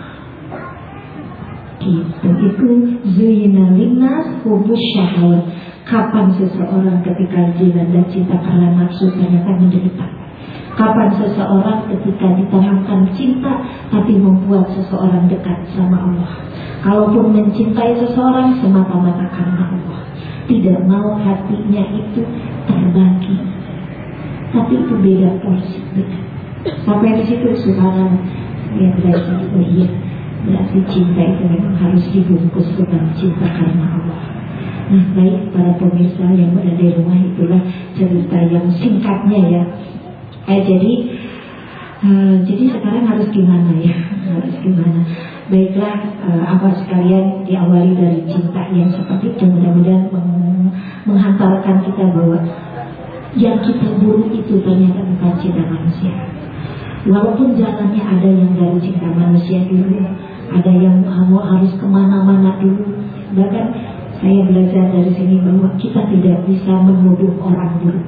Gitu. Itu zuyina linnas hubus syahwat. Kapan seseorang ketika zina dan cinta karena nafsu ternyata menderita? Kapan seseorang ketika ditanamkan cinta tapi membuat seseorang dekat sama Allah? Kalaupun mencintai seseorang semata-mata karena Allah, tidak mau hatinya itu terbagi, tapi itu beda porsi, beda. Sampai di situ subhanallah, ya berarti berarti cinta itu memang harus dibungkus dengan cinta karena Allah. Nah baik para pemirsa yang berada di rumah, itulah cerita yang singkatnya ya. Jadi sekarang harus gimana ya? Harus gimana? Baiklah, awal sekalian diawali dari cinta yang seperti itu, mudah-mudahan menghantarkan kita bahwa yang kita buru itu ternyata bukan cinta manusia. Walaupun jalannya ada yang dari cinta manusia dulu, ada yang harus kemana-mana dulu. Bahkan saya belajar dari sini bahwa kita tidak bisa menuduh orang dulu.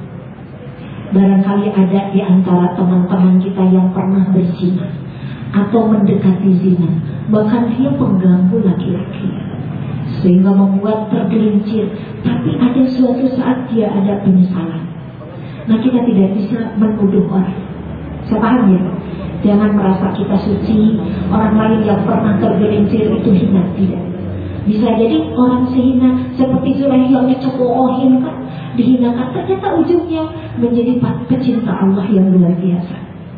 Barangkali ada di antara teman-teman kita yang pernah berzina atau mendekati zina, bahkan dia pengganggu laki-laki sehingga membuat tergelincir, tapi ada suatu saat dia ada penyesalan. Nah kita tidak bisa menuduh orang. Saya paham ya. Jangan merasa kita suci, orang lain yang pernah tergelincir itu hina. Tidak. Bisa jadi orang sehina seperti Zulaikha yang dicemoohin kan, dihinakan, ternyata ujungnya menjadi pecinta Allah yang luar biasa.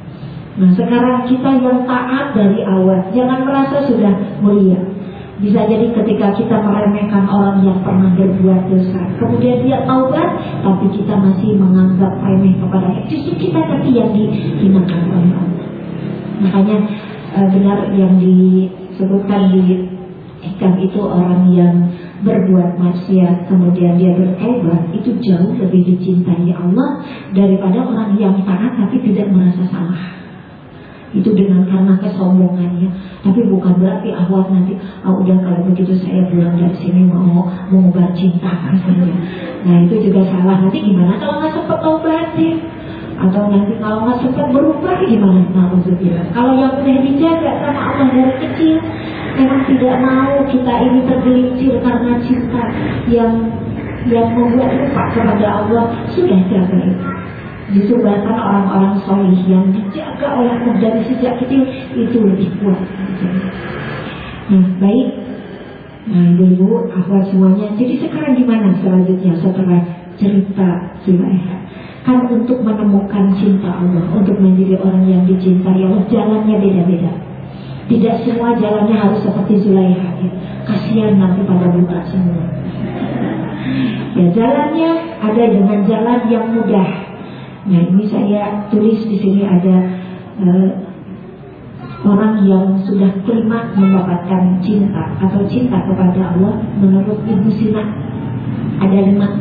Nah sekarang kita yang taat dari awal, jangan merasa sudah mulia. Bisa jadi ketika kita meremehkan orang yang pernah berbuat dosa, kemudian dia taubat, tapi kita masih menganggap remeh kepada dia, justru kita nanti yang dihinakan oleh Allah. Makanya benar yang disebutkan di hikam itu, orang yang berbuat maksiat kemudian dia bertobat itu jauh lebih dicintai Allah daripada orang yang taat tapi tidak merasa salah. Itu dengan karena kesombongannya. Tapi bukan berarti awal nanti udah kalau begitu saya pulang dari sini mau mengubah cinta misalnya. Nah itu juga salah. Nanti gimana kalau nggak sempat tobat deh? Atau nanti kalau nggak sempat berubah gimana? Nah kalau yang udah dijaga sama Allah dari kecil, memang tidak mau kita ini tergelincir karena cinta yang membuat lupa kepada Allah, sudah jaga itu. Justru bahkan orang-orang solih yang dijaga oleh Allah dari sejak kecil itu lebih kuat. Nah baik, nah ibu-ibu, akhwat semuanya. Jadi sekarang gimana selanjutnya setelah cerita Zulaikha? Kan untuk menemukan cinta Allah, untuk menjadi orang yang dicintai Allah, jalannya beda-beda. Tidak semua jalannya harus seperti Zulaikha ya. Kasihan nanti pada buka semua. Ya jalannya ada dengan jalan yang mudah. Nah ini saya tulis di sini ada Orang yang sudah klimaks mendapatkan cinta atau cinta kepada Allah menurut Ibnu Sina ada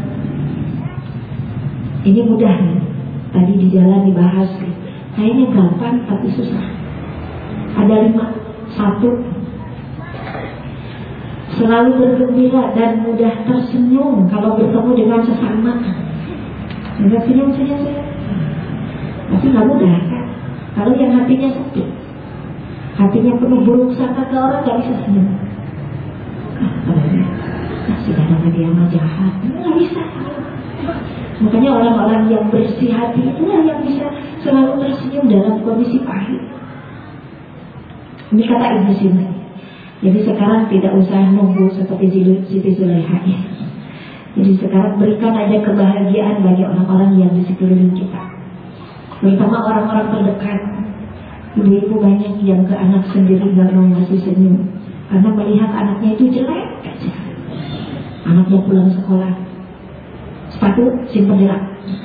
5. Ini mudah nih. Tadi di jalan dibahas. Kayaknya gampang tapi susah. Ada 5. 1. Selalu bergembira dan mudah tersenyum kalau bertemu dengan sesama. Mudah senyum. Tapi nggak mudah kan? Kalau yang hatinya sempit, hatinya penuh buruk sangka ke orang, gak bisa senyum. Kadang-kadang dia mah jahat, nggak bisa. Makanya orang-orang yang bersih hati itulah yang bisa selalu tersenyum dalam kondisi pahit. Ini kata Ibnu Sina. Jadi sekarang tidak usah nunggu seperti Siti Zulaiha ya. Jadi sekarang berikan aja kebahagiaan bagi orang-orang yang di sekeliling kita, terutama orang-orang terdekat. Ibu-ibu banyak yang ke anak sendiri gak mau ngasih senyum karena melihat anaknya itu jelek aja. Anaknya pulang sekolah, sepatu simpen di rak.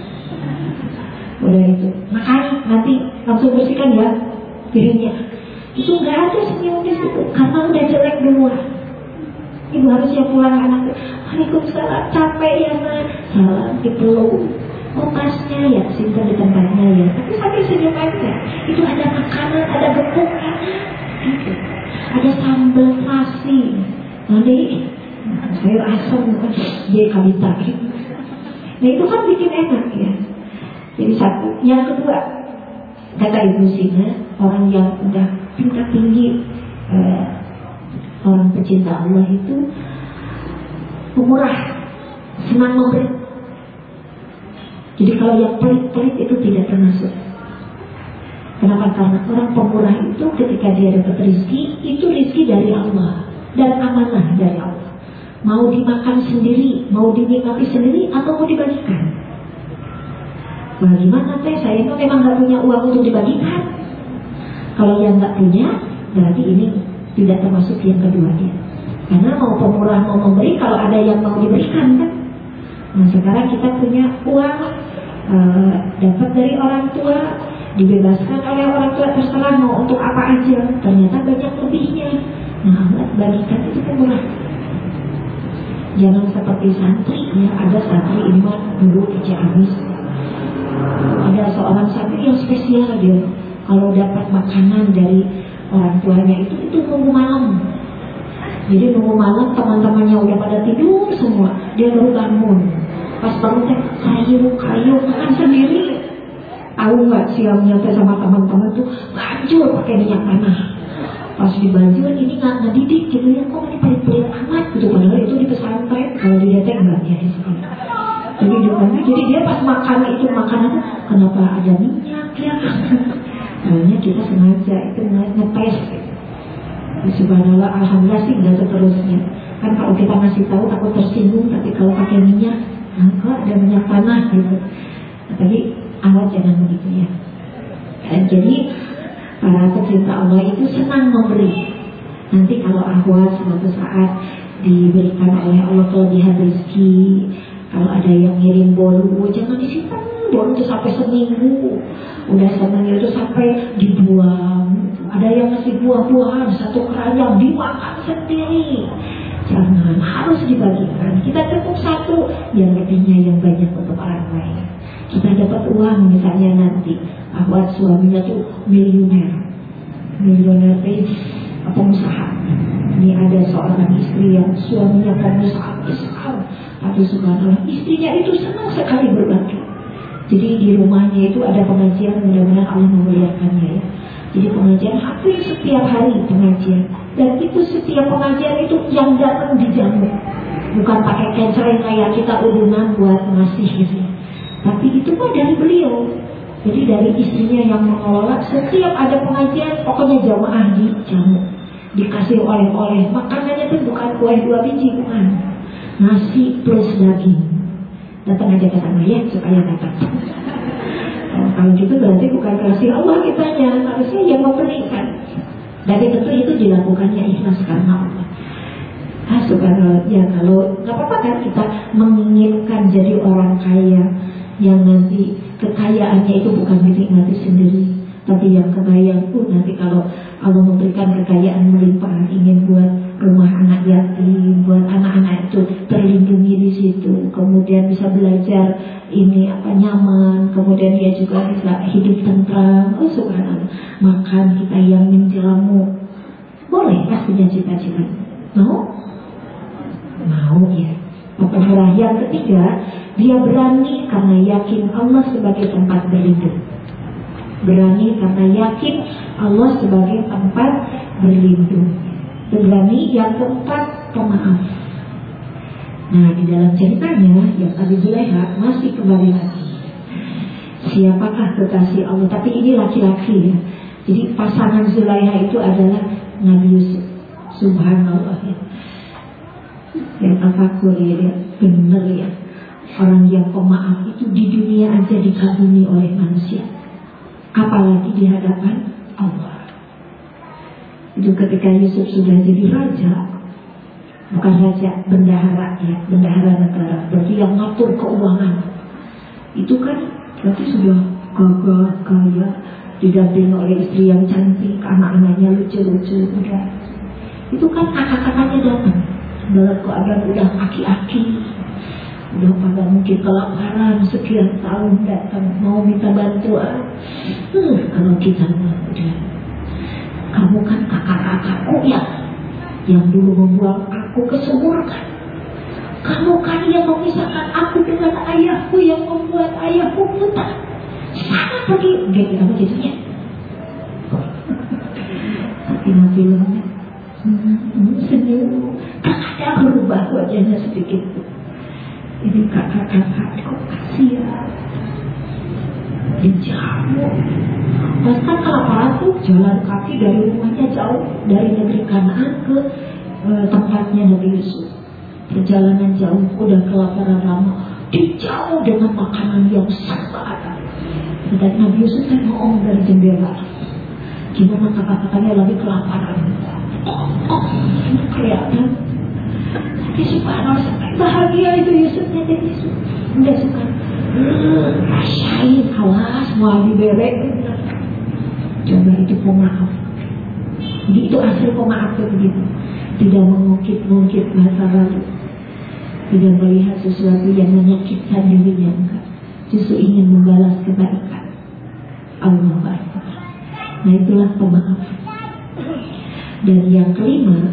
Udah itu, makanya nanti langsung bersihkan ya piringnya. Itu gak ada senyum di situ karena udah jelek duluan. Ibu harusnya pulang anaknya, Waalaikumsalam, capek ya ma, salam dipeluk. Oh tasnya ya simpan di tempatnya ya, tapi sampai senyum aja. Itu ada makanan, ada gepuk gitu. Ada sambal nasi, nanti sayur asam dia kabita gitu. Nah itu kan bikin enak ya. Jadi satu. Yang kedua, kata Ibnu Sina, orang yang udah tingkat tinggi, orang pecinta Allah itu pemurah, senang memberi. Jadi kalau yang pelit-pelit itu tidak termasuk. Kenapa? Karena orang pemurah itu ketika dia dapat rezeki, itu rezeki dari Allah dan amanah dari Allah. Mau dimakan sendiri, mau dinikmati sendiri, atau mau dibagikan. Bagaimana teh? Saya itu memang nggak punya uang untuk dibagikan. Kalau yang nggak punya, berarti ini tidak termasuk yang keduanya. Karena mau pemurah mau memberi, kalau ada yang mau diberikan kan. Nah sekarang kita punya uang, dapat dari orang tua, dibebaskan oleh orang tua, terserah mau untuk apa aja. Ternyata banyak lebihnya. Nah Allah bagikan itu pemurah. Jangan seperti santri ya. Ada santri ini mah dulu di Ciamis, ada seorang santri yang spesial. Dia kalau dapat makanan dari orang tuanya itu nunggu malam. Jadi nunggu malam, teman-temannya udah pada tidur semua, dia baru bangun. Pas bangun teh kayu makan sendiri. Tahu nggak siangnya teh sama teman-teman tuh banjur pakai minyak tanah. Pas dibanjur ini nggak ngedidik gitu ya, kok ini pelit-pelit amat gitu. Padahal itu di pesantren, kalau dia teh enggak ya di sekolah. Jadi dia pas makan itu makanan, kenapa ada minyak ya? Namanya kita sengaja itu ngetes. Subhanallah, alhamdulillah sih nggak seterusnya. Kan kalau kita ngasih tahu takut tersinggung, tapi kalau pakai minyak, kok ada minyak tanah gitu. Tapi awal jangan begitu ya. Jadi para pecinta Allah itu senang memberi. Nanti kalau ahwat suatu saat diberikan oleh Allah kelebihan rezeki, kalau ada yang ngirim bolu, jangan disimpan bolu itu sampai seminggu. Udah seminggu itu sampai dibuang. Ada yang ngasih buah-buahan satu keranjang dimakan sendiri. Jangan, harus dibagikan. Kita cukup satu, yang lebihnya yang banyak untuk orang lain. Kita dapat uang misalnya nanti, ahwat suaminya tuh miliuner pengusaha. Ini ada seorang istri yang suaminya pengusaha besar, tapi subhanallah istrinya itu senang sekali berbagi. Jadi di rumahnya itu ada pengajian, mudah-mudahan Allah memuliakannya ya. Jadi pengajian hampir setiap hari pengajian. Dan itu setiap pengajian itu yang datang dijamu. Bukan pakai kencering kayak kita udunan buat ngasih gitu. Tapi itu mah dari beliau. Jadi dari istrinya yang mengelola. Setiap ada pengajian pokoknya jamaah dijamu, dikasih oleh-oleh. Makanannya itu bukan kue 2 biji, bukan. Nasi plus daging. Datang aja ke sana ya supaya datang. Kalau gitu berarti bukan kasih Allah kitanya, harusnya yang memberikan. Dan tentu itu dilakukannya ikhlas karena Allah. Subhanallah ya, kalau nggak apa-apa kan kita menginginkan jadi orang kaya yang nanti kekayaannya itu bukan dinikmati sendiri, Tapi yang kebayang pun nanti kalau Allah memberikan kekayaan melimpah, ingin buat rumah anak yatim, buat anak-anak itu terlindungi di situ, kemudian bisa belajar ini nyaman, kemudian dia juga bisa hidup tentram. Oh subhanallah, makan kita yang menjamu, boleh pastinya cita-cita. Mau ya. Maka yang ketiga, dia berani karena yakin Allah sebagai tempat berlindung. Berani karena yakin Allah sebagai tempat berlindung. Berani yang keempat, pemaaf. Nah, di dalam ceritanya yang tadi Zulaiha masih kembali lagi. Siapakah kekasih Allah? Tapi ini laki-laki ya. Jadi pasangan Zulaiha itu adalah Nabi Yusuf. Subhanallah ya. Yang tafakur ya, benar ya. Orang yang pemaaf itu di dunia aja dikagumi oleh manusia, apalagi di hadapan Allah. Itu ketika Yusuf sudah jadi raja, bukan raja, bendahara ya, bendahara negara, berarti yang ngatur keuangan. Itu kan berarti sudah gagah, kaya, didampingi oleh istri yang cantik, anak-anaknya lucu-lucu, udah. Itu kan kakak-kakaknya datang dalam keadaan udah aki-aki, udah pada mungkin kelaparan, sekian tahun datang mau minta bantuan. Kalau kita udah, kamu kan kakak-kakakku ya, yang dulu membuang aku ke sumur kan. Kamu kan yang memisahkan aku dengan ayahku, yang membuat ayahku buta. Sana pergi, gitu kamu jadinya. Tapi filmnya senyum, tak ada berubah wajahnya sedikit pun. Ini kakak-kakak kok kasihan, dijamuk. Bahkan kelaparan tuh jalan kaki dari rumahnya jauh, dari negeri Kanaan ke tempatnya Nabi Yusuf. Perjalanan jauh, udah kelaparan lama, dijauh dengan makanan yang serba ada. Dan Nabi Yusuf kan ngomong dari jendela, gimana kakak-kakaknya lagi kelaparan. Ini kelihatan. Tapi subhanallah sampai bahagia itu Yusufnya. Jadi udah suka rasain, awas mau diberek. Coba itu pemaaf. Jadi itu asli pemaaf itu begitu. Tidak mengungkit-ungkit masa lalu, tidak melihat sesuatu yang menyakitkan dirinya, enggak. Justru ingin membalas kebaikan. Allahu Akbar. Nah itulah pemaaf. Dan yang kelima,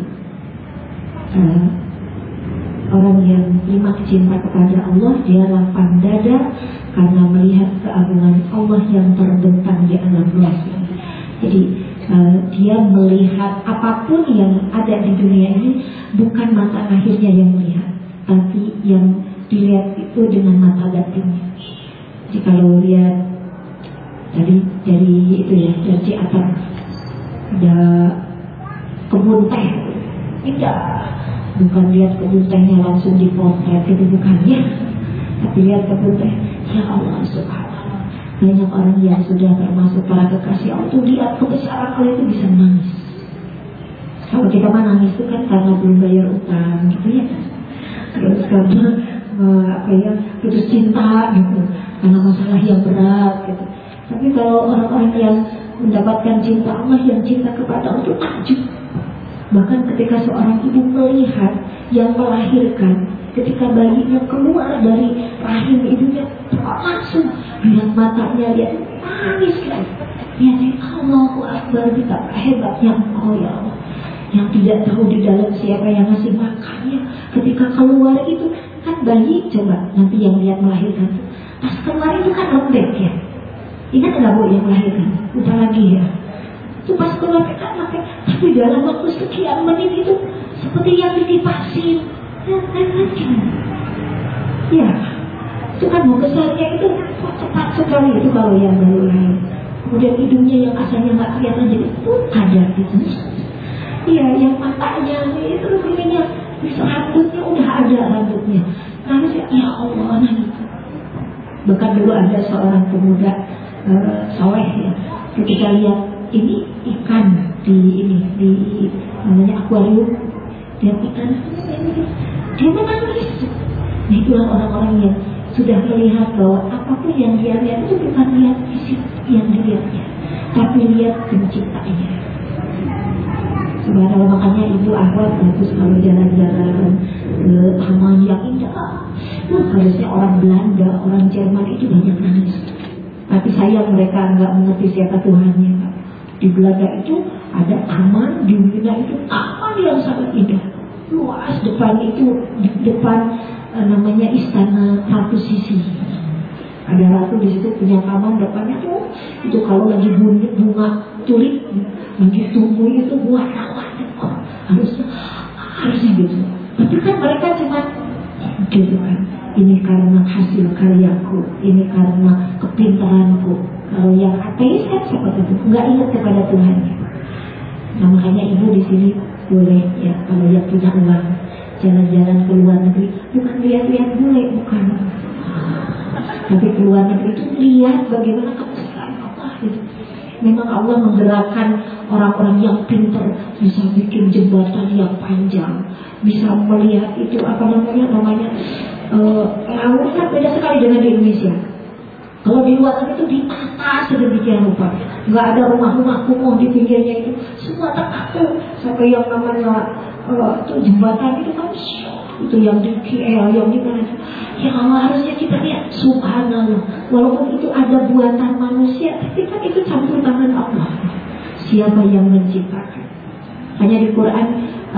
orang yang lima cinta kepada Allah, dia lapang dada karena melihat keagungan Allah yang terbentang di alam luar. Jadi dia melihat apapun yang ada di dunia ini bukan mata lahirnya yang melihat, tapi yang dilihat itu dengan mata batinnya. Jadi kalau lihat dari itu ya, dari atas ada kebun teh, tidak, bukan lihat kebun tehnya langsung dipotret, itu bukannya, tapi lihat kebun teh, ya Allah subhanallah. Banyak orang yang sudah termasuk para kekasih Allah itu lihat kebesaran Allah itu bisa menangis. Kalau kita mah nangis itu kan karena belum bayar utang gitu ya, terus karena putus cinta gitu, karena masalah yang berat gitu. Tapi kalau orang-orang yang mendapatkan cinta Allah, yang cinta kepada Allah itu takjub. Bahkan ketika seorang ibu melihat yang melahirkan, ketika bayinya keluar dari rahim ibunya, langsung lihat matanya, lihat nangis kan. Lihat Allahu Akbar, betapa hebatnya Engkau ya Allah, yang tidak tahu di dalam siapa yang ngasih makannya. Ketika keluar itu kan bayi, coba nanti yang lihat melahirkan, pas keluar itu kan lembek ya. Ingat nggak Bu yang melahirkan? Udah lagi ya. Itu pas keluar kan lembek, tapi dalam waktu sekian menit itu seperti yang dikipasin. Ya, itu kan mau besarnya itu kok cepat sekali itu kalau yang baru lahir. Kemudian hidungnya yang asalnya nggak kelihatan jadi pun ada gitu. Iya, yang matanya itu ininya, rambutnya udah ada rambutnya. Nangis ya Allah nangis. Bahkan dulu ada seorang pemuda soleh ya, ketika lihat ini ikan di namanya akuarium, dia ikan dia menangis. Nah itulah orang-orang yang sudah melihat bahwa apapun yang dia lihat itu bukan lihat fisik yang dilihatnya, tapi lihat penciptanya. Subhanallah, makanya ibu akhwat bagus kalau jalan-jalan ke taman yang indah. Harusnya orang Belanda, orang Jerman itu banyak nangis. Tapi sayang mereka nggak mengerti siapa Tuhannya. Di Belanda itu ada taman, di Wina itu taman yang sangat indah. Luas, depan itu, depan namanya Istana Ratu Sisi. Ada ratu di situ punya taman, depannya tuh itu kalau lagi bunga tulip lagi tumbuh itu warna-warni. Harusnya gitu. Tapi kan mereka cuma gitu kan. Ini karena hasil karyaku, ini karena kepintaranku. Kalau yang ateis kan seperti itu, nggak ingat kepada Tuhannya. Nah makanya ibu di sini boleh ya, kalau yang punya uang jalan-jalan ke luar negeri, bukan lihat-lihat bule, bukan. Tapi ke luar negeri itu lihat bagaimana kebesaran Allah itu. Memang Allah menggerakkan orang-orang yang pintar, bisa bikin jembatan yang panjang, bisa melihat itu apa namanya laut kan beda sekali dengan di Indonesia. Kalau di luar negeri itu ditata sedemikian rupa, nggak ada rumah-rumah kumuh di pinggirnya itu, semua terpadu sampai yang namanya itu jembatan itu kan itu yang di KL, yang di mana. Ya Allah, harusnya kita lihat subhanallah, walaupun itu ada buatan manusia, tapi kan itu campur tangan Allah. Siapa yang menciptakan? Hanya di Quran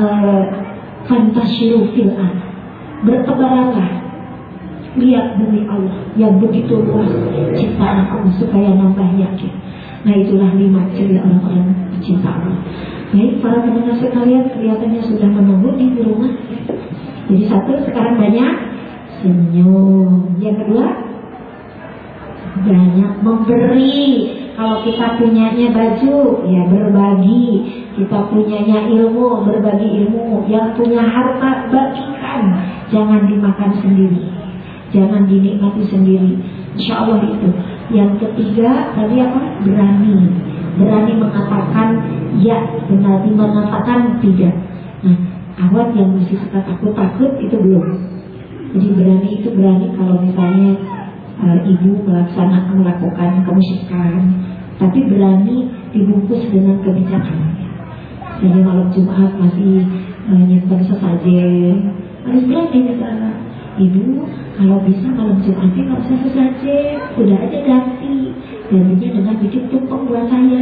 fantasyiru fil ardh, bertebaranlah, lihat bumi Allah yang begitu luas ciptaan Allah supaya nambah yakin. Nah itulah 5 ciri orang-orang pecinta Allah. Baik para pendengar sekalian, kelihatannya sudah menunggu di rumah. Jadi satu, sekarang banyak senyum. Yang kedua, banyak memberi. Kalau kita punyanya baju, ya berbagi. Kita punyanya ilmu, berbagi ilmu. Yang punya harta, bagikan. Jangan dimakan sendiri, jangan dinikmati sendiri. Insya Allah itu. Yang ketiga, tadi apa? Berani. Berani mengatakan ya, berani mengatakan tidak. Nah, awat yang masih suka takut-takut itu belum. Jadi berani itu berani kalau misalnya ibu melakukan kemusyrikan, tapi berani dibungkus dengan kebijakan. Jadi malam Jumat masih nyimpen sesajen, harus berani misalnya, ibu kalau bisa malam Jumatnya nggak usah sesajen, udah aja ganti, gantinya dengan bikin tumpeng buat saya.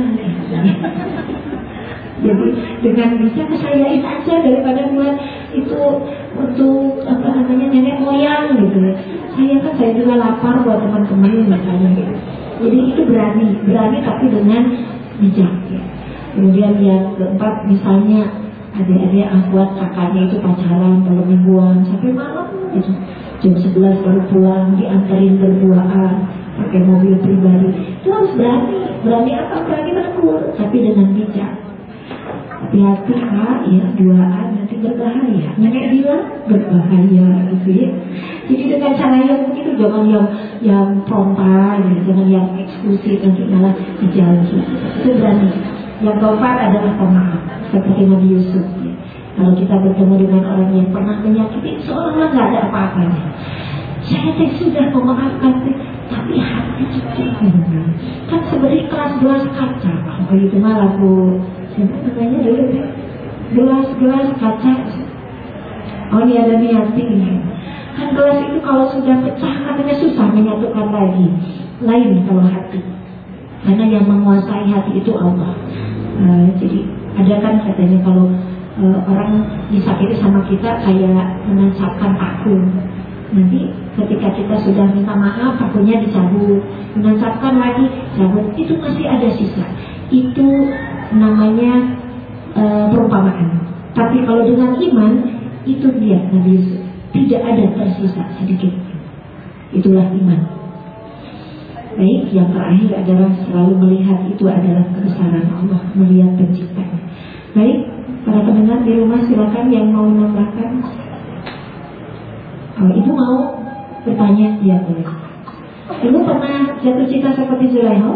Jadi dengan bisa kesayain aja daripada buat itu untuk apa namanya nenek moyang gitu. Saya juga lapar buat teman-teman misalnya gitu. Jadi itu berani tapi dengan bijak ya. Kemudian yang keempat, misalnya adik-adik akhwat kakaknya itu pacaran malam mingguan sampai malam gitu, jam 11 baru pulang, diantarin berduaan pakai mobil pribadi. Itu harus berani apa? Berani menegur tapi dengan bijak. Hati-hati kak, ya duaan nanti berbahaya. Nenek bilang berbahaya gitu ya. Jadi dengan cara yang begitu, jangan yang frontal, ya, jangan yang eksklusif, nanti malah dijauhi. Itu berani. Yang keempat adalah pemaaf, seperti Nabi Yusuf ya. Kalau kita bertemu dengan orang yang pernah menyakiti, seolah-olah nggak ada apa-apanya. Saya sudah memaafkan, tapi hati kecil. Kan seperti gelas kaca. Kalau itu malah Bu, siapa namanya dulu ya? Gelas kaca. Oh ini ada niatin. Kan gelas itu kalau sudah pecah katanya susah menyatukan lagi. Lain kalau hati, karena yang menguasai hati itu Allah. Jadi ada kan katanya kalau orang disakiti sama kita kayak menancapkan paku. Nanti ketika kita sudah minta maaf, pakunya dicabut, menancapkan lagi, cabut, itu masih ada sisa. Itu namanya perumpamaan. Tapi kalau dengan iman, itu dia Nabi Yusuf, tidak ada tersisa sedikit. Itulah iman. Baik, yang terakhir adalah selalu melihat itu adalah kebesaran Allah, melihat penciptanya. Baik, para pendengar di rumah silakan yang mau menambahkan. Kalau ibu mau bertanya, ya boleh. Ibu pernah jatuh cinta seperti Zulaikha?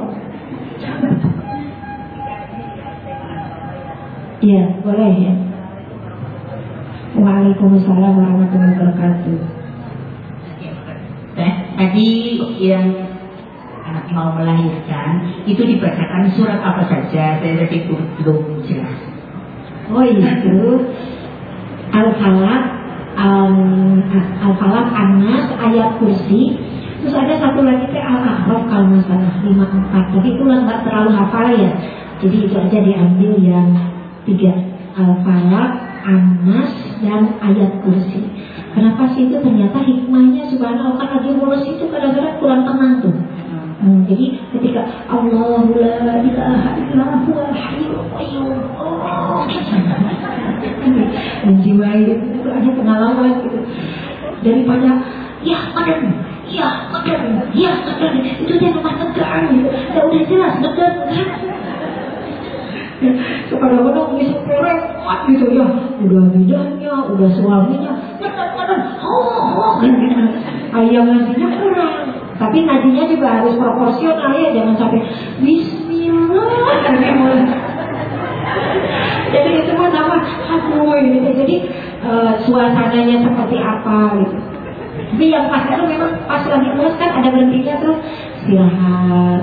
Ya, boleh ya. Waalaikumsalam warahmatullahi wabarakatuh. Tadi yang anak mau melahirkan itu dibacakan surat apa saja? Saya tadi belum jelas. Oh itu Al-Falaq, Al-Falaq, An-Nas, ayat kursi. Terus ada satu lagi Al-A'raf kalau nggak salah 54. Tapi itu nggak terlalu hafal ya. Jadi itu aja diambil yang 3, Al-Falaq, An-Nas, dan ayat kursi. Kenapa sih itu? Ternyata hikmahnya subhanallah, kan lagi mulus itu kadang-kadang kurang tenang tuh. Jadi ketika Allahu la ilaha illa huwal hayyul qayyum, menjiwai itu ada pengalaman gitu. Daripada ya madem, itu dia rumah tegang gitu. Ya udah jelas tegang. Kadang-kadang bisa repot gitu ya. Udah bidangnya, udah suaminya, ayam nasinya kurang. Tapi nadinya juga harus proporsional ya, jangan sampai Bismillah. Jadi itu mah sama gitu. Jadi suasananya seperti apa gitu. Tapi yang pas itu memang pas lagi mulus kan ada berhentinya tuh istirahat,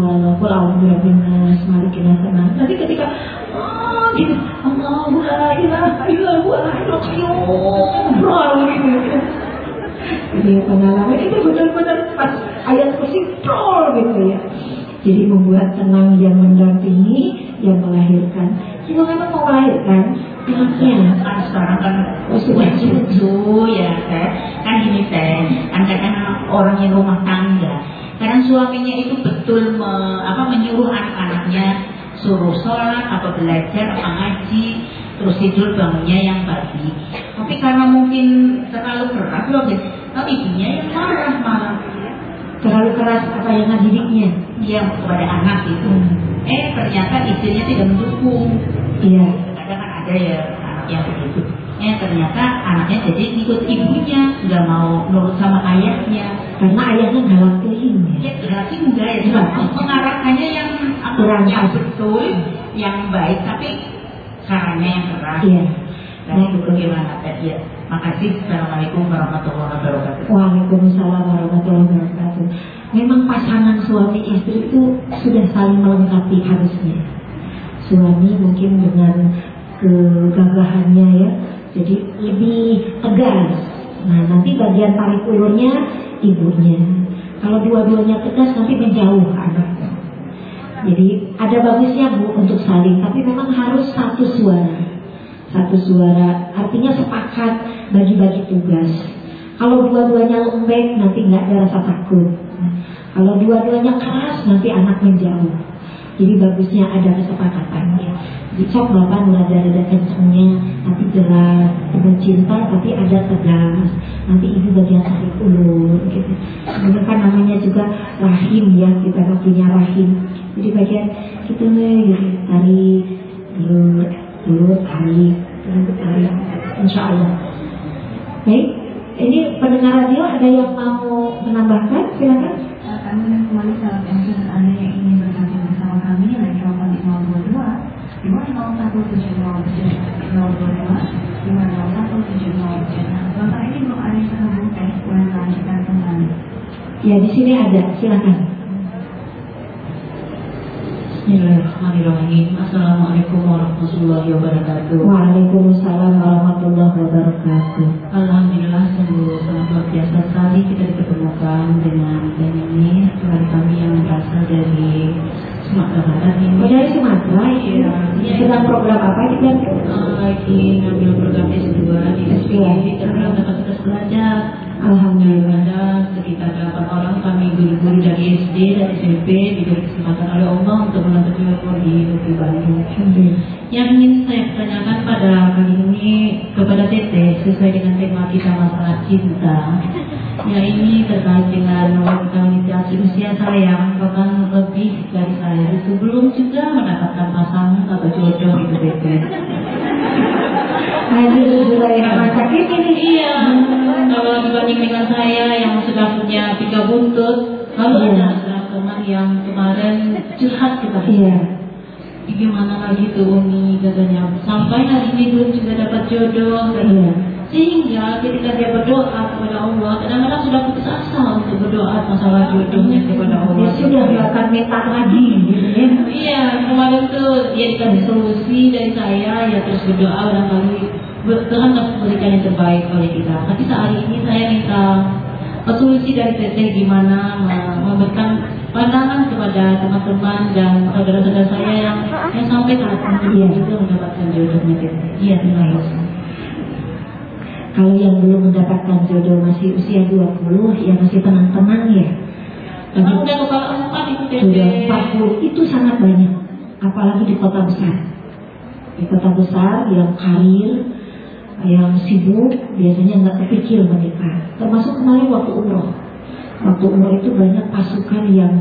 Nanti ketika gitu, Allahu la ilaha illa huwal hayyul qayyum, gitu. Jadi pengalaman itu benar-benar pas ayat kursi gitu ya. Jadi membuat tenang yang mendampingi, yang melahirkan. Jika memang mau melahirkan, anaknya Sekarang kan sudah cucu ya kan ini kan kadang orang yang rumah tangga. Kadang suaminya itu betul menyuruh anak-anaknya suruh sholat atau belajar apa ngaji, terus tidur bangunnya yang pagi. Tapi karena mungkin terlalu keras loh, ibunya yang marah terlalu keras apa yang ngedidiknya dia kepada anak itu. Ternyata istrinya tidak mendukung. Iya. Kadang kan ada ya anak yang begitu. Ternyata anaknya jadi ikut ibunya, nggak mau nurut sama ayahnya. Karena ayahnya ngalahin ya. Berarti enggak ya, mengarahkannya yang kurang betul, yang baik, tapi caranya yang keras. Iya. Dan itu bagaimana? Ya, makasih. Assalamualaikum warahmatullahi wabarakatuh. Waalaikumsalam warahmatullahi wabarakatuh. Memang pasangan suami istri itu sudah saling melengkapi harusnya. Suami mungkin dengan kegagahannya ya, jadi lebih tegas. Nah nanti bagian tarik ulurnya ibunya. Kalau dua-duanya tegas nanti menjauh anaknya. Jadi ada bagusnya Bu untuk saling, tapi memang harus satu suara, artinya sepakat bagi-bagi tugas. Kalau dua-duanya lembek nanti nggak ada rasa takut. Kalau dua-duanya keras nanti anak menjauh. Jadi bagusnya ada kesepakatannya. Dicok bapak mulai dari kencengnya, nanti jelas, penuh cinta tapi ada tegas. Nanti ibu bagian tarik ulur gitu. Ini kan namanya juga rahim ya, kita kan punya rahim. Jadi bagian gitu gitu, tarik ulur, tarik. Insya Allah. Baik, ini pendengar radio ada yang mau menambahkan? Silakan. Kami kembali saat yang ada yang ingin bergabung bersama kami lagi telepon di 022 5017022 Bapak ini belum ada yang terhubung boleh melanjutkan kembali. Ya di sini ada, silakan. Bismillahirrahmanirrahim. Assalamualaikum warahmatullahi wabarakatuh. Waalaikumsalam warahmatullahi wabarakatuh. Alhamdulillah sungguh sangat luar biasa sekali kita diketemukan dengan ini saudara kami yang berasal dari Sumatera Barat ini. Dari Sumatera? Iya. Sedang program apa di Banten? Lagi ngambil program S2 di SPI dalam kapasitas belajar. Alhamdulillah. Ada sekitar 8 orang kami guru-guru dari SD dan SMP diberi kesempatan oleh Allah untuk menuntut ilmu di Negeri Bandung. Yang ingin saya tanyakan pada kali ini kepada Teteh sesuai dengan tema kita masalah cinta. Ya ini terkait dengan wanita usia saya bahkan lebih dari saya itu belum juga mendapatkan pasangan atau jodoh itu Teteh. Aduh, saya sakit ini. Iya. Kalau dibanding dengan saya yang sudah punya 3 buntut, lalu ada teman yang kemarin curhat kita. Iya. Gimana lagi tuh Umi katanya, sampai hari ini belum juga dapat jodoh. Iya. Sehingga ketika dia berdoa berdoa kepada Allah, kadang-kadang sudah putus asa untuk berdoa masalah jodohnya kepada Allah. Dia sudah nggak akan minta lagi, gitu ya. Iya, kemarin tuh dia dikasih solusi dari saya, ya terus berdoa barangkali Tuhan akan memberikan yang terbaik oleh kita. Tapi saat ini saya minta solusi dari Teteh gimana memberikan pandangan kepada teman-teman dan saudara-saudara saya yang sampai saat ini juga mendapatkan jodohnya Teteh. Iya, terima kasih. Kalau yang belum mendapatkan jodoh masih usia 20, ya masih tenang-tenang ya. Kalau udah kepala 4 itu sudah 40 itu sangat banyak, apalagi di kota besar. Di kota besar yang karir, yang sibuk, biasanya nggak kepikir menikah. Termasuk kemarin waktu umroh. Waktu umroh itu banyak pasukan yang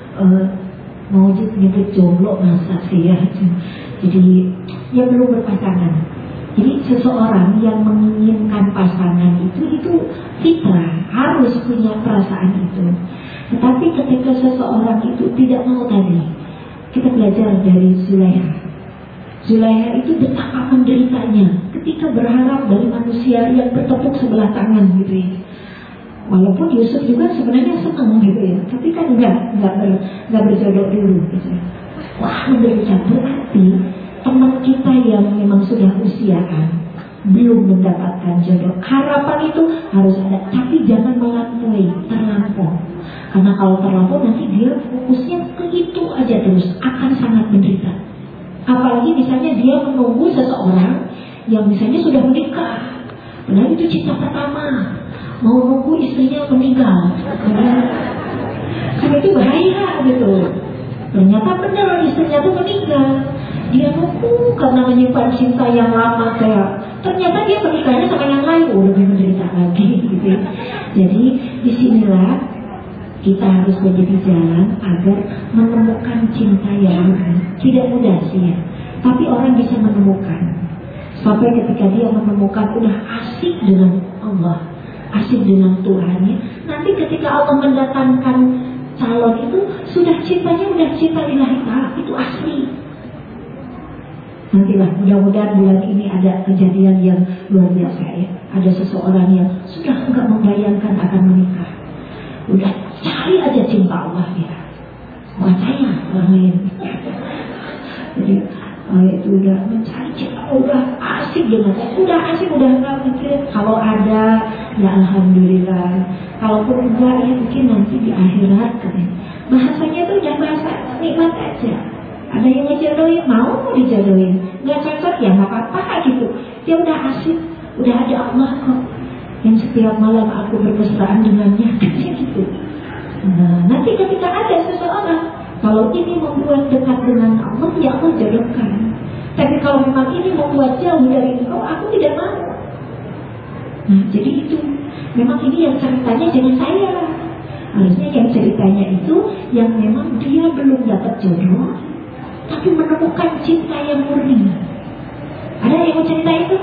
mau nyebut jomblo masa sih ya. Jadi ya belum berpasangan. Jadi seseorang yang menginginkan pasangan itu fitrah, harus punya perasaan itu. Tetapi ketika seseorang itu tidak mau tadi, kita belajar dari Zulaiha. Zulaiha itu betapa menderitanya ketika berharap dari manusia yang bertepuk sebelah tangan gitu ya. Walaupun Yusuf juga sebenarnya senang gitu ya, tapi kan enggak berjodoh dulu gitu ya. Wah, menderita. Berarti teman kita yang memang sudah usiaan belum mendapatkan jodoh, harapan itu harus ada, tapi jangan melampaui, terlampau. Karena kalau terlampau nanti dia fokusnya ke itu aja terus, akan sangat menderita. Apalagi misalnya dia menunggu seseorang yang misalnya sudah menikah, padahal itu cinta pertama, mau nunggu istrinya meninggal, karena itu bahaya gitu. Ternyata benar istrinya tuh meninggal. Dia nunggu karena menyimpan cinta yang lama, ternyata dia menikahnya sama yang lain, lebih menderita lagi gitu. Jadi disinilah kita harus menjadi jalan agar menemukan cinta yang murni. Tidak mudah sih ya, tapi orang bisa menemukan. Sampai ketika dia menemukan udah asik dengan Allah, asik dengan Tuhannya, nanti ketika Allah mendatangkan calon itu sudah cintanya udah cinta lillahi ta'ala, itu asli. Nantilah mudah-mudahan bulan ini ada kejadian yang luar biasa ya. Ada seseorang yang sudah enggak membayangkan akan menikah, udah cari aja cinta Allah ya, percaya orang lain. Jadi itu udah mencari cinta, udah asik dengan, udah nggak mikir. Kalau ada ya alhamdulillah, kalaupun enggak ya mungkin nanti di akhirat katanya. Bahasanya tuh udah bahasa nikmat aja. Ada yang ngejodohin, mau dijodohin, nggak cocok ya nggak apa-apa gitu. Dia udah asik, udah ada Allah kok yang setiap malam aku bermesraan dengannya, gitu. Nah, nanti ketika ada seseorang, kalau ini membuat dekat dengan Allah, ya Allah jodohkan. Tapi kalau memang ini membuat jauh dari engkau, aku tidak mau. Nah, jadi itu memang ini yang ceritanya jangan saya. Harusnya yang ceritanya itu yang memang dia belum dapat jodoh, tapi menemukan cinta yang murni. Ada yang mau cerita itu?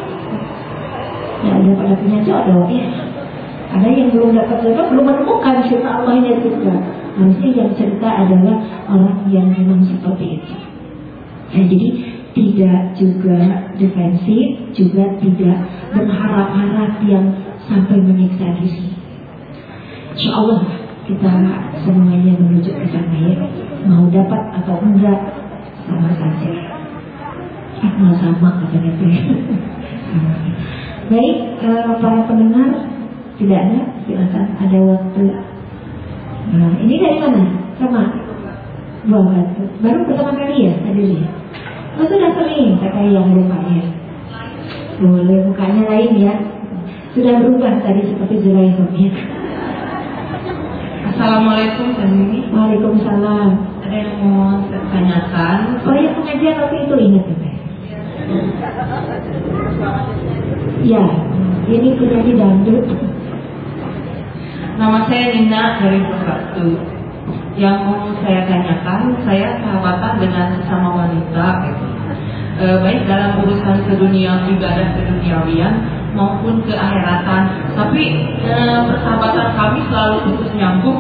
Ya udah pada punya jodoh ya. Ada yang belum dapat jodoh, belum menemukan cinta Allahnya juga. Harusnya yang cerita adalah orang yang memang seperti itu. Ya, jadi tidak juga defensif, juga tidak berharap-harap yang sampai menyiksa diri. Insya Allah kita semuanya menuju ke sana ya. Mau dapat atau enggak sama saja. Nggak sama katanya tuh. Baik, para pendengar, tidak ada, silakan, ada waktu. Nah, ini dari mana? Sama Buah Batu. Baru pertama kali ya hadir ya? Oh, sudah sering kakak yang mukanya. Boleh mukanya lain ya. Sudah berubah tadi seperti Zulaiha ya. Assalamualaikum Tani. Waalaikumsalam. Ada yang mau saya tanyakan? Oh ya, pengajian waktu itu ingat ya? Ya, ini penyanyi dangdut. Nama saya Nina dari Batu. Yang mau saya tanyakan, saya sahabatan dengan sesama wanita, baik dalam urusan kedunia ibadah keduniawian maupun keakhiratan. Tapi persahabatan kami selalu putus nyambung.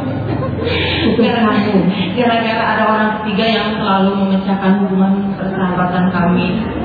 Gara-gara ada orang ketiga yang selalu memecahkan hubungan persahabatan kami.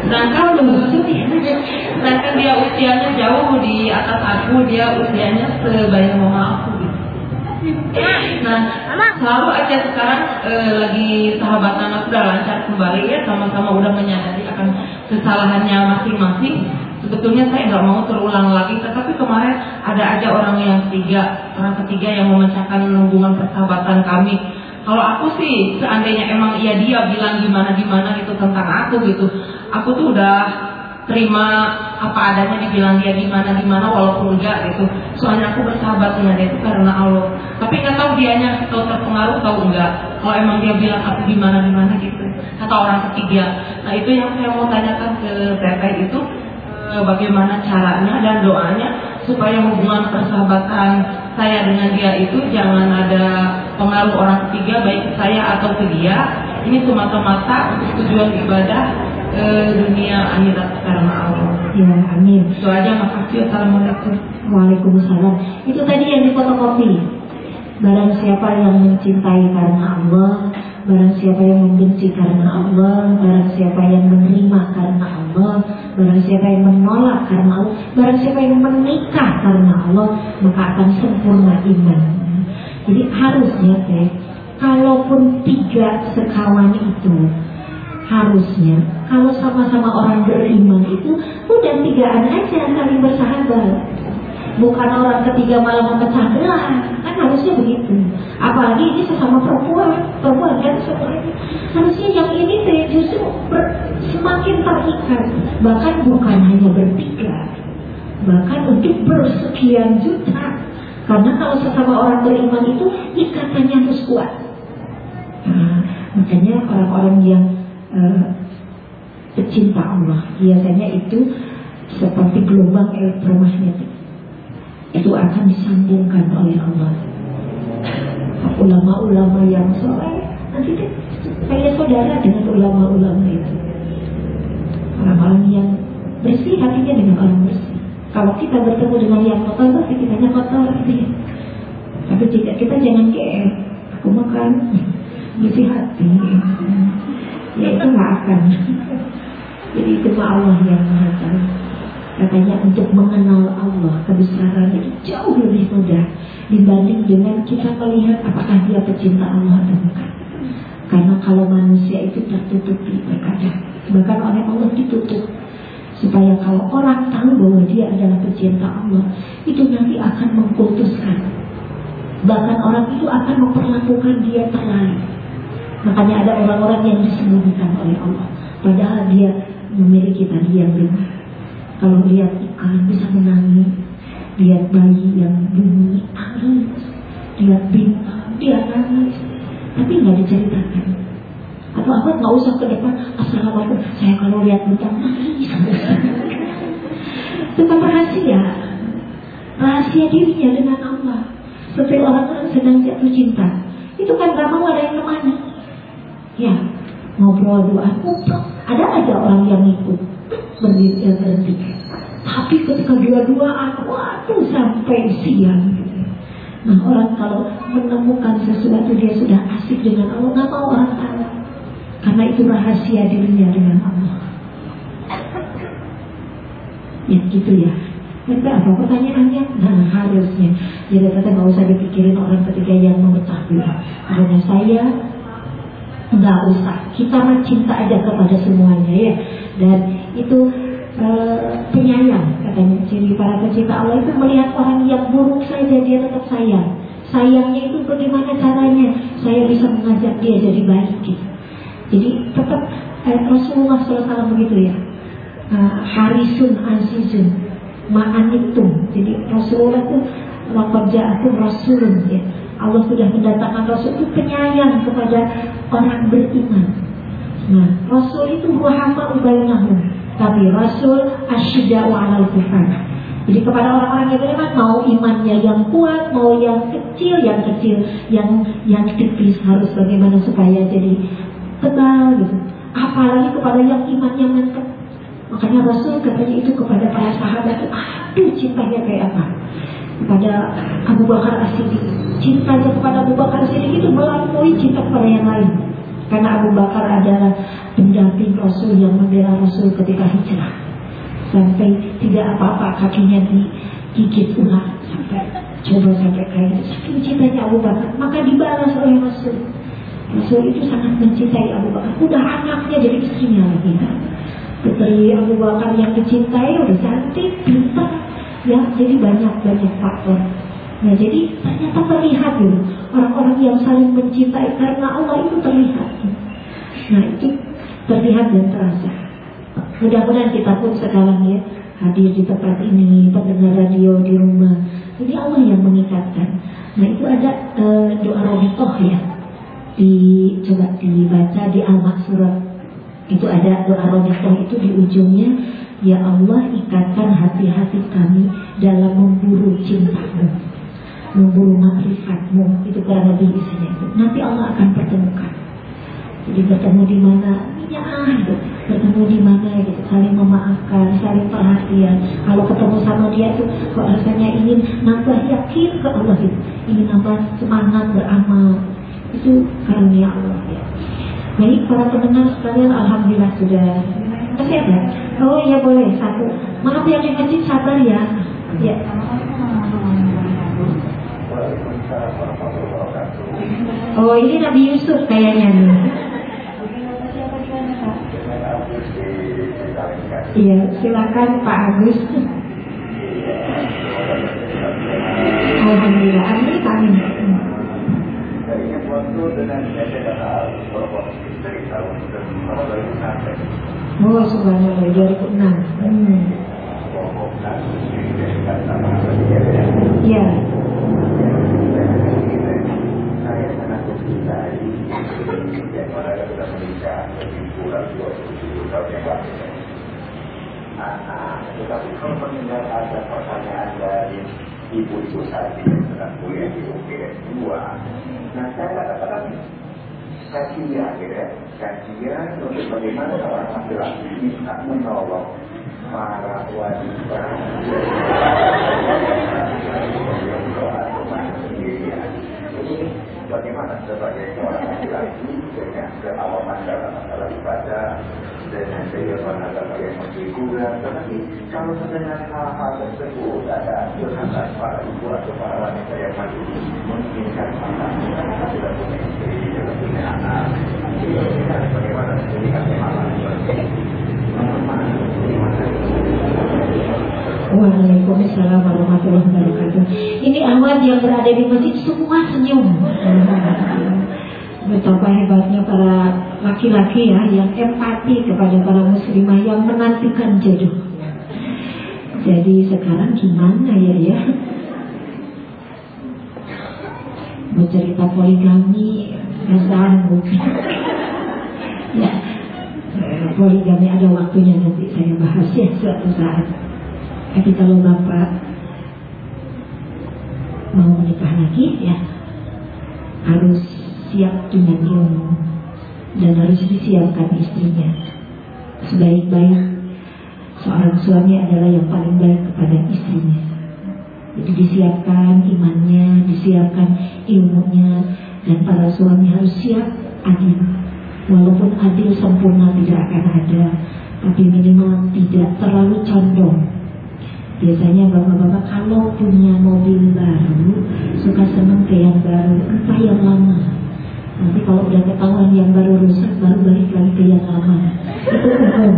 Sedangkan dia usianya jauh di atas aku, dia usianya sebanyak mama aku gitu. Nah, selalu aja sekarang lagi sahabatan aku udah lancar kembali ya, sama-sama udah menyadari akan kesalahannya masing-masing. Sebetulnya saya nggak mau terulang lagi, tetapi kemarin ada aja orang ketiga yang memecahkan hubungan persahabatan kami. Kalau aku sih, seandainya emang dia bilang gimana gitu tentang aku gitu, aku tuh udah terima apa adanya, dibilang dia gimana walaupun enggak gitu. Soalnya aku bersahabat dengan dia itu karena Allah. Tapi nggak tahu dianya tahu terpengaruh tahu enggak. Kalau emang dia bilang aku gimana gitu, atau orang ketiga. Nah itu yang saya mau tanyakan ke Teteh itu, bagaimana caranya dan doanya supaya hubungan persahabatan saya dengan dia itu jangan ada pengaruh orang ketiga, baik ke saya atau ke dia. Ini semata-mata untuk tujuan ibadah dunia akhirat karena Allah. Ya, amin. Itu aja, makasih. Assalamualaikum. Waalaikumsalam. Itu tadi yang difotokopi. Barang siapa yang mencintai karena Allah, barang siapa yang membenci karena Allah, barang siapa yang menerima karena Allah, barang siapa yang menolak karena Allah, barang siapa yang menikah karena Allah, maka akan sempurna iman. Jadi harusnya kalaupun 3 sekawan itu, harusnya kalau sama-sama orang beriman itu udah 3-an aja saling bersahabat. Bukan orang ketiga malah memecah belah. Kan harusnya begitu. Apalagi ini sesama perempuan kan semuanya. Harusnya yang ini justru semakin terikat. Bahkan bukan hanya bertiga, bahkan untuk bersekian juta. Karena kalau sesama orang beriman itu ikatannya harus kuat. Nah, makanya orang-orang yang pecinta Allah biasanya itu seperti gelombang elektromagnetik, itu akan disambungkan oleh Allah. Ulama-ulama yang soleh nanti kayak saudara dengan ulama-ulama itu. Orang-orang yang bersih hatinya dengan orang bersih. Kalau kita bertemu dengan yang kotor, pasti kitanya kotor gitu ya. Tapi kita jangan GR. Aku makan bersih hati. Ya itu nggak akan. Jadi itu Allah yang Maha Tahu. Katanya untuk mengenal Allah kebesaran itu jauh lebih mudah dibanding dengan kita melihat apakah dia pecinta Allah atau bukan. Karena kalau manusia itu tertutupi terkadang, bahkan oleh Allah ditutup, supaya kalau orang tahu bahwa dia adalah pecinta Allah, itu nanti akan mengkultuskan. Bahkan orang itu akan memperlakukan dia terlalu. Makanya ada orang-orang yang disembunyikan oleh Allah, padahal dia memiliki tadi yang benar. Kalau lihat ikan bisa menangis, lihat bayi yang bunyi nangis, lihat bintang dia nangis, tapi nggak diceritakan. Atau apa nggak usah ke depan, assalamualaikum, saya kalau lihat bintang nangis. Tetap rahasia dirinya dengan Allah. Seperti orang-orang sedang jatuh cinta, itu kan gak mau ada yang kemana. Ya, ngobrol doa, ada aja orang yang ikut berhenti. Tapi ketika dua-duaan, waduh sampai siang. Nah orang kalau menemukan sesuatu dia sudah asik dengan Allah, nggak mau orang tahu, karena itu rahasia dirinya dengan Allah. Ya gitu ya. Nanti apa pertanyaannya? Nah harusnya. Jadi kita nggak usah dipikirin orang ketiga yang memecah belah. Karena saya nggak usah. Kita mah cinta aja kepada semuanya ya. Dan itu penyayang katanya. Jadi para pecinta Allah itu melihat orang yang buruk saja dia tetap sayang. Sayangnya itu bagaimana caranya? Saya bisa mengajak dia jadi baik gitu. Jadi tetap Rasulullah SAW begitu ya. Harisun azizun ma'anitum. Jadi Rasulullah itu laqad ja'akum rasulun ya. Allah sudah mendatangkan Rasul itu penyayang kepada orang beriman. Nah, Rasul itu ruhama bainahum, tapi Rasul asyidda'u 'alal kufar. Jadi kepada orang-orang yang beriman, mau imannya yang kuat, mau yang kecil, yang tipis, harus bagaimana supaya jadi tebal gitu. Apalagi kepada yang imannya mantap. Makanya Rasul katanya itu kepada para sahabat, aduh cintanya kayak apa? Kepada Abu Bakar As-Siddiq, cintanya kepada Abu Bakar As-Siddiq itu melampaui cinta kepada yang lain. Karena Abu Bakar adalah pendamping Rasul yang membela Rasul ketika hijrah. Sampai tidak apa-apa kakinya digigit ular, sampai kayak saking cintanya Abu Bakar, maka dibalas oleh Rasul. Rasul itu sangat mencintai Abu Bakar. Udah anaknya jadi istrinya lagi. Putri Abu Bakar yang dicintai udah cantik, pintar, ya, jadi banyak faktor. Nah, jadi ternyata terlihat gitu, orang-orang yang saling mencintai karena Allah itu terlihat. Nah, itu terlihat dan terasa. Mudah-mudahan kita pun sekarang ya hadir di tempat ini, pendengar radio di rumah, ini Allah yang mengikatkan. Nah, itu ada doa Robitoh ya, coba dibaca di Al-Maksurat. Itu ada doa Robitoh itu di ujungnya, ya Allah ikatkan hati-hati kami dalam memburu cintamu, memburu makrifatmu. Itu kurang lebih isinya itu. Nanti Allah akan pertemukan. Jadi bertemu di mana? Gitu. Bertemu di mana gitu, saling memaafkan, saling perhatian. Kalau ketemu sama dia tuh kok rasanya ingin nambah yakin ke Allah gitu, ingin nambah semangat beramal. Itu karunia Allah ya. Baik para pendengar sekalian, alhamdulillah sudah. Masih ada? Oh iya boleh satu. Maaf yang di masjid sabar ya. Ya. Oh ini Nabi Yusuf kayaknya nih. Iya, silakan Pak Agus. Alhamdulillah, amin. Oh, subhanallah, 2006. Iya. Saya sangat mencintai yang orang yang sudah menikah lebih kurang 27 tahun yang lalu. Tetapi kalau mendengar ada pertanyaan dari ibu-ibu saya yang sedang kuliah di UGM 2, nah saya katakan kajian untuk bagaimana seorang laki-laki bisa menolong para wanita ini bagaimana sebagai seorang laki-laki dengan keawaman dalam masalah ibadah, dengan kehidupan agama yang masih kurang. Tetapi kalau mendengar hal-hal tersebut, ada curhatan para ibu atau para wanita yang masih menginginkan anak, mereka sudah punya istri, sudah punya anak, bagaimana melihatnya malam Waalaikumsalam warahmatullahi wabarakatuh. Ini awan yang berada di masjid semua senyum. Betapa hebatnya para laki-laki ya, yang empati kepada para muslimah yang menantikan jodoh. Jadi sekarang gimana ya? Bercerita poligami, nggak sanggup. Ya, poligami ada waktunya nanti saya bahas ya suatu saat. Tapi kalau Bapak mau menikah lagi ya harus siap dengan ilmu dan harus disiapkan istrinya. Sebaik-baik seorang suami adalah yang paling baik kepada istrinya. Jadi disiapkan imannya, disiapkan ilmunya, dan para suami harus siap adil. Walaupun adil sempurna tidak akan ada, tapi minimal tidak terlalu condong. Biasanya bapak-bapak kalau punya mobil baru suka senang ke yang baru, entah yang lama. Nanti kalau udah ketahuan yang baru rusak, baru balik lagi ke yang lama. Itu umum.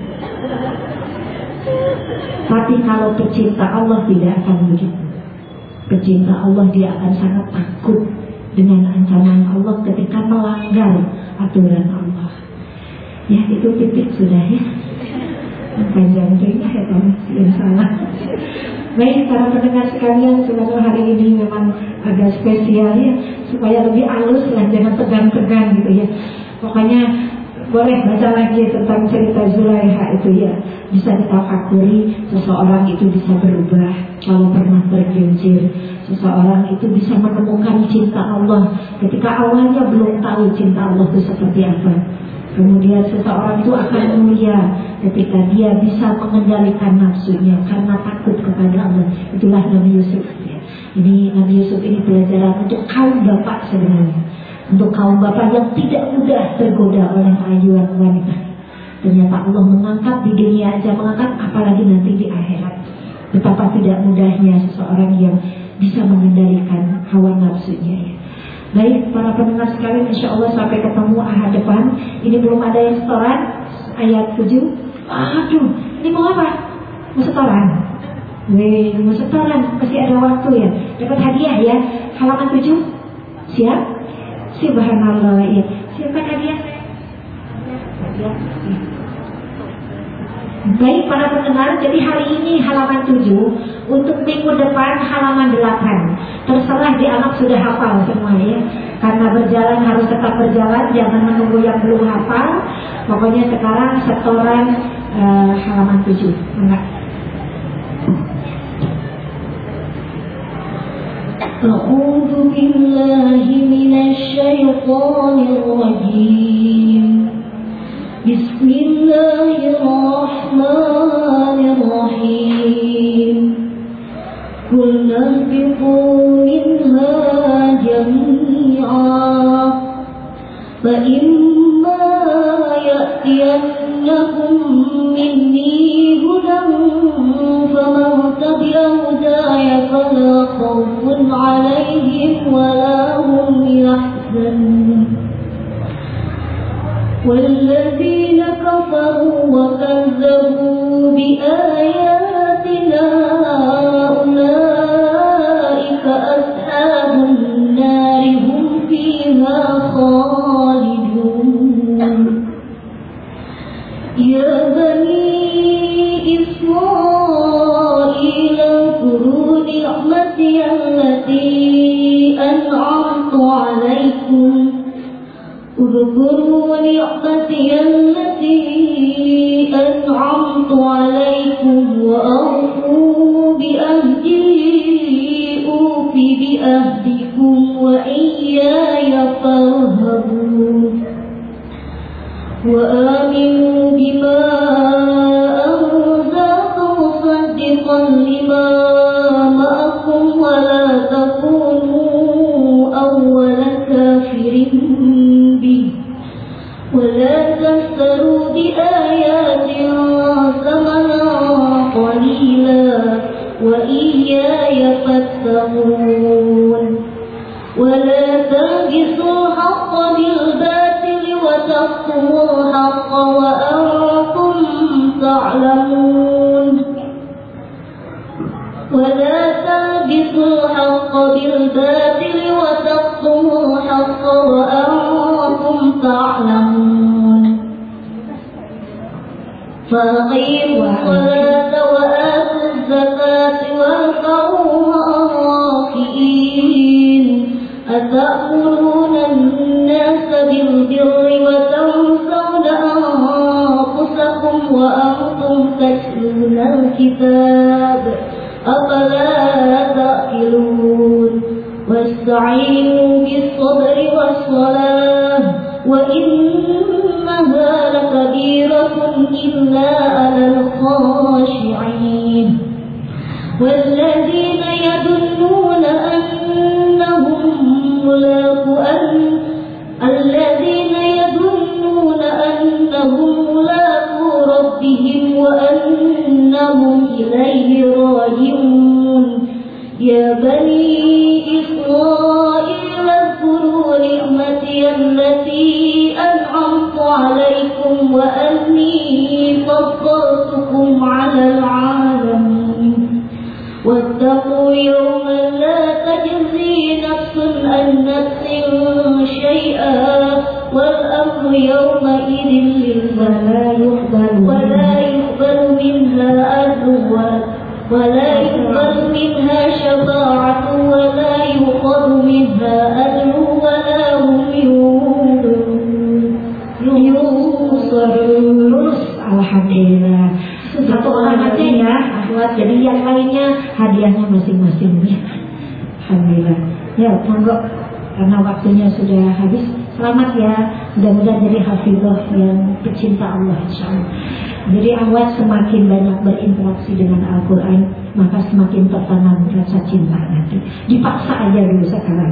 Tapi kalau pecinta Allah tidak akan begitu. Pecinta Allah dia akan sangat takut dengan ancaman Allah ketika melanggar aturan Allah. Ya itu titik sudah ya. Panjang juga ya yang salah. Baik para pendengar sekalian, sebenarnya hari ini memang agak spesial ya, supaya lebih halus lah, jangan tegang-tegang gitu ya. Pokoknya boleh baca lagi tentang cerita Zulaiha itu ya. Bisa ditafakuri, seseorang itu bisa berubah kalau pernah tergelincir. Seseorang itu bisa menemukan cinta Allah ketika awalnya belum tahu cinta Allah itu seperti apa. Kemudian seseorang itu akan mulia ketika dia bisa mengendalikan nafsunya karena takut kepada Allah. Itulah Nabi Yusuf ya. Ini Nabi Yusuf ini pelajaran untuk kaum bapak sebenarnya. Untuk kaum bapak yang tidak mudah tergoda oleh rayuan wanita. Ternyata Allah mengangkat di dunia aja mengangkat, apalagi nanti di akhirat. Betapa tidak mudahnya seseorang yang bisa mengendalikan hawa nafsunya ya. Baik para pendengar sekalian, insya Allah sampai ketemu ahad depan. Ini belum ada yang setoran ayat 7. Aduh, ini mau apa? Mau setoran? Mau setoran, masih ada waktu ya. Dapat hadiah ya, halaman 7. Siap? Subhanallah ya. Siapkan hadiah. Baik para pendengar, jadi hari ini halaman 7, untuk minggu depan halaman 8. Terserah dianggap sudah hafal semua ya. Karena berjalan harus tetap berjalan, jangan menunggu yang belum hafal. Pokoknya sekarang setoran halaman 7. Enggak. A'udzu billahi minasy syaithanir rajim. Bismillahirrahmanirrahim. Qul anfiqu minha jami'a fa imma ya'tiyannakum minni hudan faman tabi'a hudaya fala khawfun 'alaihim wa la hum yahzanun. والذين كفروا وكذبوا بآياتنا أولئك أصحاب النار هم فيها خالدون. يا بني إسرائيل اذكروا نعمتي التي أنعمت عليكم اذكروا نعمتي التي أنعمت عليكم وأوفوا بأهدي أوف بأهدكم وإياي فارهبون. وآمنوا بما أنزلت مصدقا لما معكم ولا تكونوا أول كافر ولا تشتروا بآياتي ثمنا قليلا وإياي فاتقون. ولا تلبسوا الحق بالباطل وتكتموا الحق وأنتم تعلمون. ولا تلبسوا الحق بالباطل وتكتموا الحق وأنتم تعلمون. فأقيموا الصلاة وآتوا الزكاة واركعوا مع الراكعين. أتأمرون الناس بالبر وتنسون أنفسكم وأنتم تتلون الكتاب أفلا تأكلون. واستعينوا بالصبر والصلاة وإنها لكبيرة إلا على الخاشعين. والذين يظنون أنهم ملاقو ربهم وأنهم إليه راجعون. يا بني إسرائيل اذكروا نعمتي التي أنعمت عليكم وأني فضلتكم على العالمين. واتقوا يوما لا تجزي نفس عن نفس شيئا والأمر يومئذ لله ولا يقبل منها عدل ولا يقبل منها شفاعة ولا يؤخذ منها عدل ولا هم ينصرون. Alhamdulillah. Satu orang aja ya, buat jadi yang lainnya hadiahnya masing-masing ya. Alhamdulillah. Ya, monggo karena waktunya sudah habis. Selamat ya, mudah-mudahan jadi hafizah yang pecinta Allah insyaallah. Jadi awal semakin banyak berinteraksi dengan Al-Quran, maka semakin tertanam rasa cinta nanti. Dipaksa aja dulu sekarang.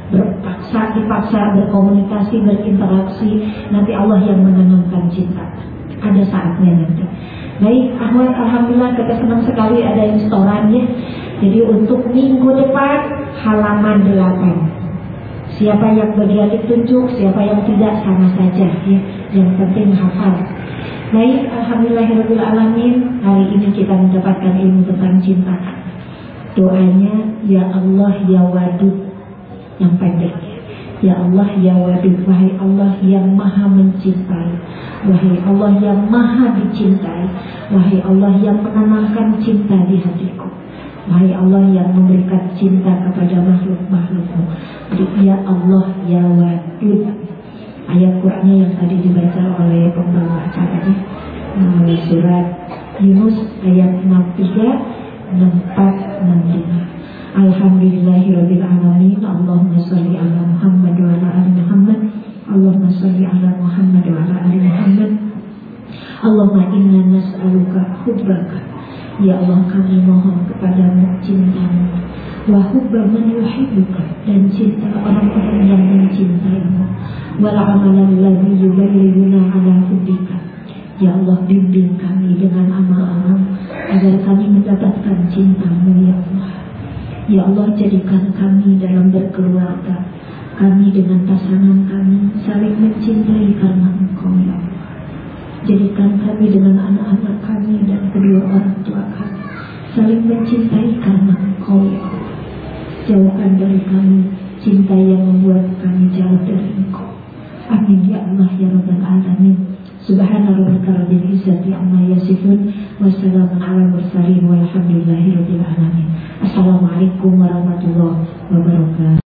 dipaksa berkomunikasi, berinteraksi, nanti Allah yang menanamkan cinta. Ada saatnya nanti. Baik, Ahmad, alhamdulillah kita senang sekali ada restoran ya. Jadi untuk minggu depan halaman 8. Siapa yang bagian ditunjuk, siapa yang tidak sama saja ya. Yang penting hafal. Baik, alhamdulillahirabbil alamin. Hari ini kita mendapatkan ilmu tentang cinta. Doanya, ya Allah ya Wadud, yang pendek. Ya Allah ya Wadud, wahai Allah yang maha mencintai, wahai Allah yang maha dicintai, wahai Allah yang menanamkan cinta di hatiku, wahai Allah yang memberikan cinta kepada makhluk-makhlukmu. Jadi ya Allah ya Wadud. Ayat Qur'annya yang tadi dibaca oleh pembawa acaranya, surat Yunus ayat 63, 64, 65. Alhamdulillahirabbil alamin. Allahumma shalli ala Muhammad wa ala ali Muhammad. Allahumma shalli ala Muhammad wa ala ali Muhammad. Allahumma inna nas'aluka hubbaka. Ya Allah, kami mohon kepadamu cintamu, wa hubba man yuhibbuka, dan cinta orang-orang yang mencintaimu, wal amalan ladzi yuballighuna ala hubbika. Ya Allah, bimbing kami dengan amal-amal agar kami mendapatkan cintamu ya Allah. Ya Allah, jadikan kami dalam berkeluarga, kami dengan pasangan kami saling mencintai karena Engkau ya Allah. Jadikan kami dengan anak-anak kami dan kedua orang tua kami saling mencintai karena Engkau ya Allah. Jauhkan dari kami cinta yang membuat kami jauh dari Engkau. Amin ya Allah ya Rabbal alamin. Subhana rabbika rabbil izzati amma yasifun, wa salamun alal mursalin, walhamdulillahi rabbil alamin. Assalamualaikum warahmatullahi wabarakatuh.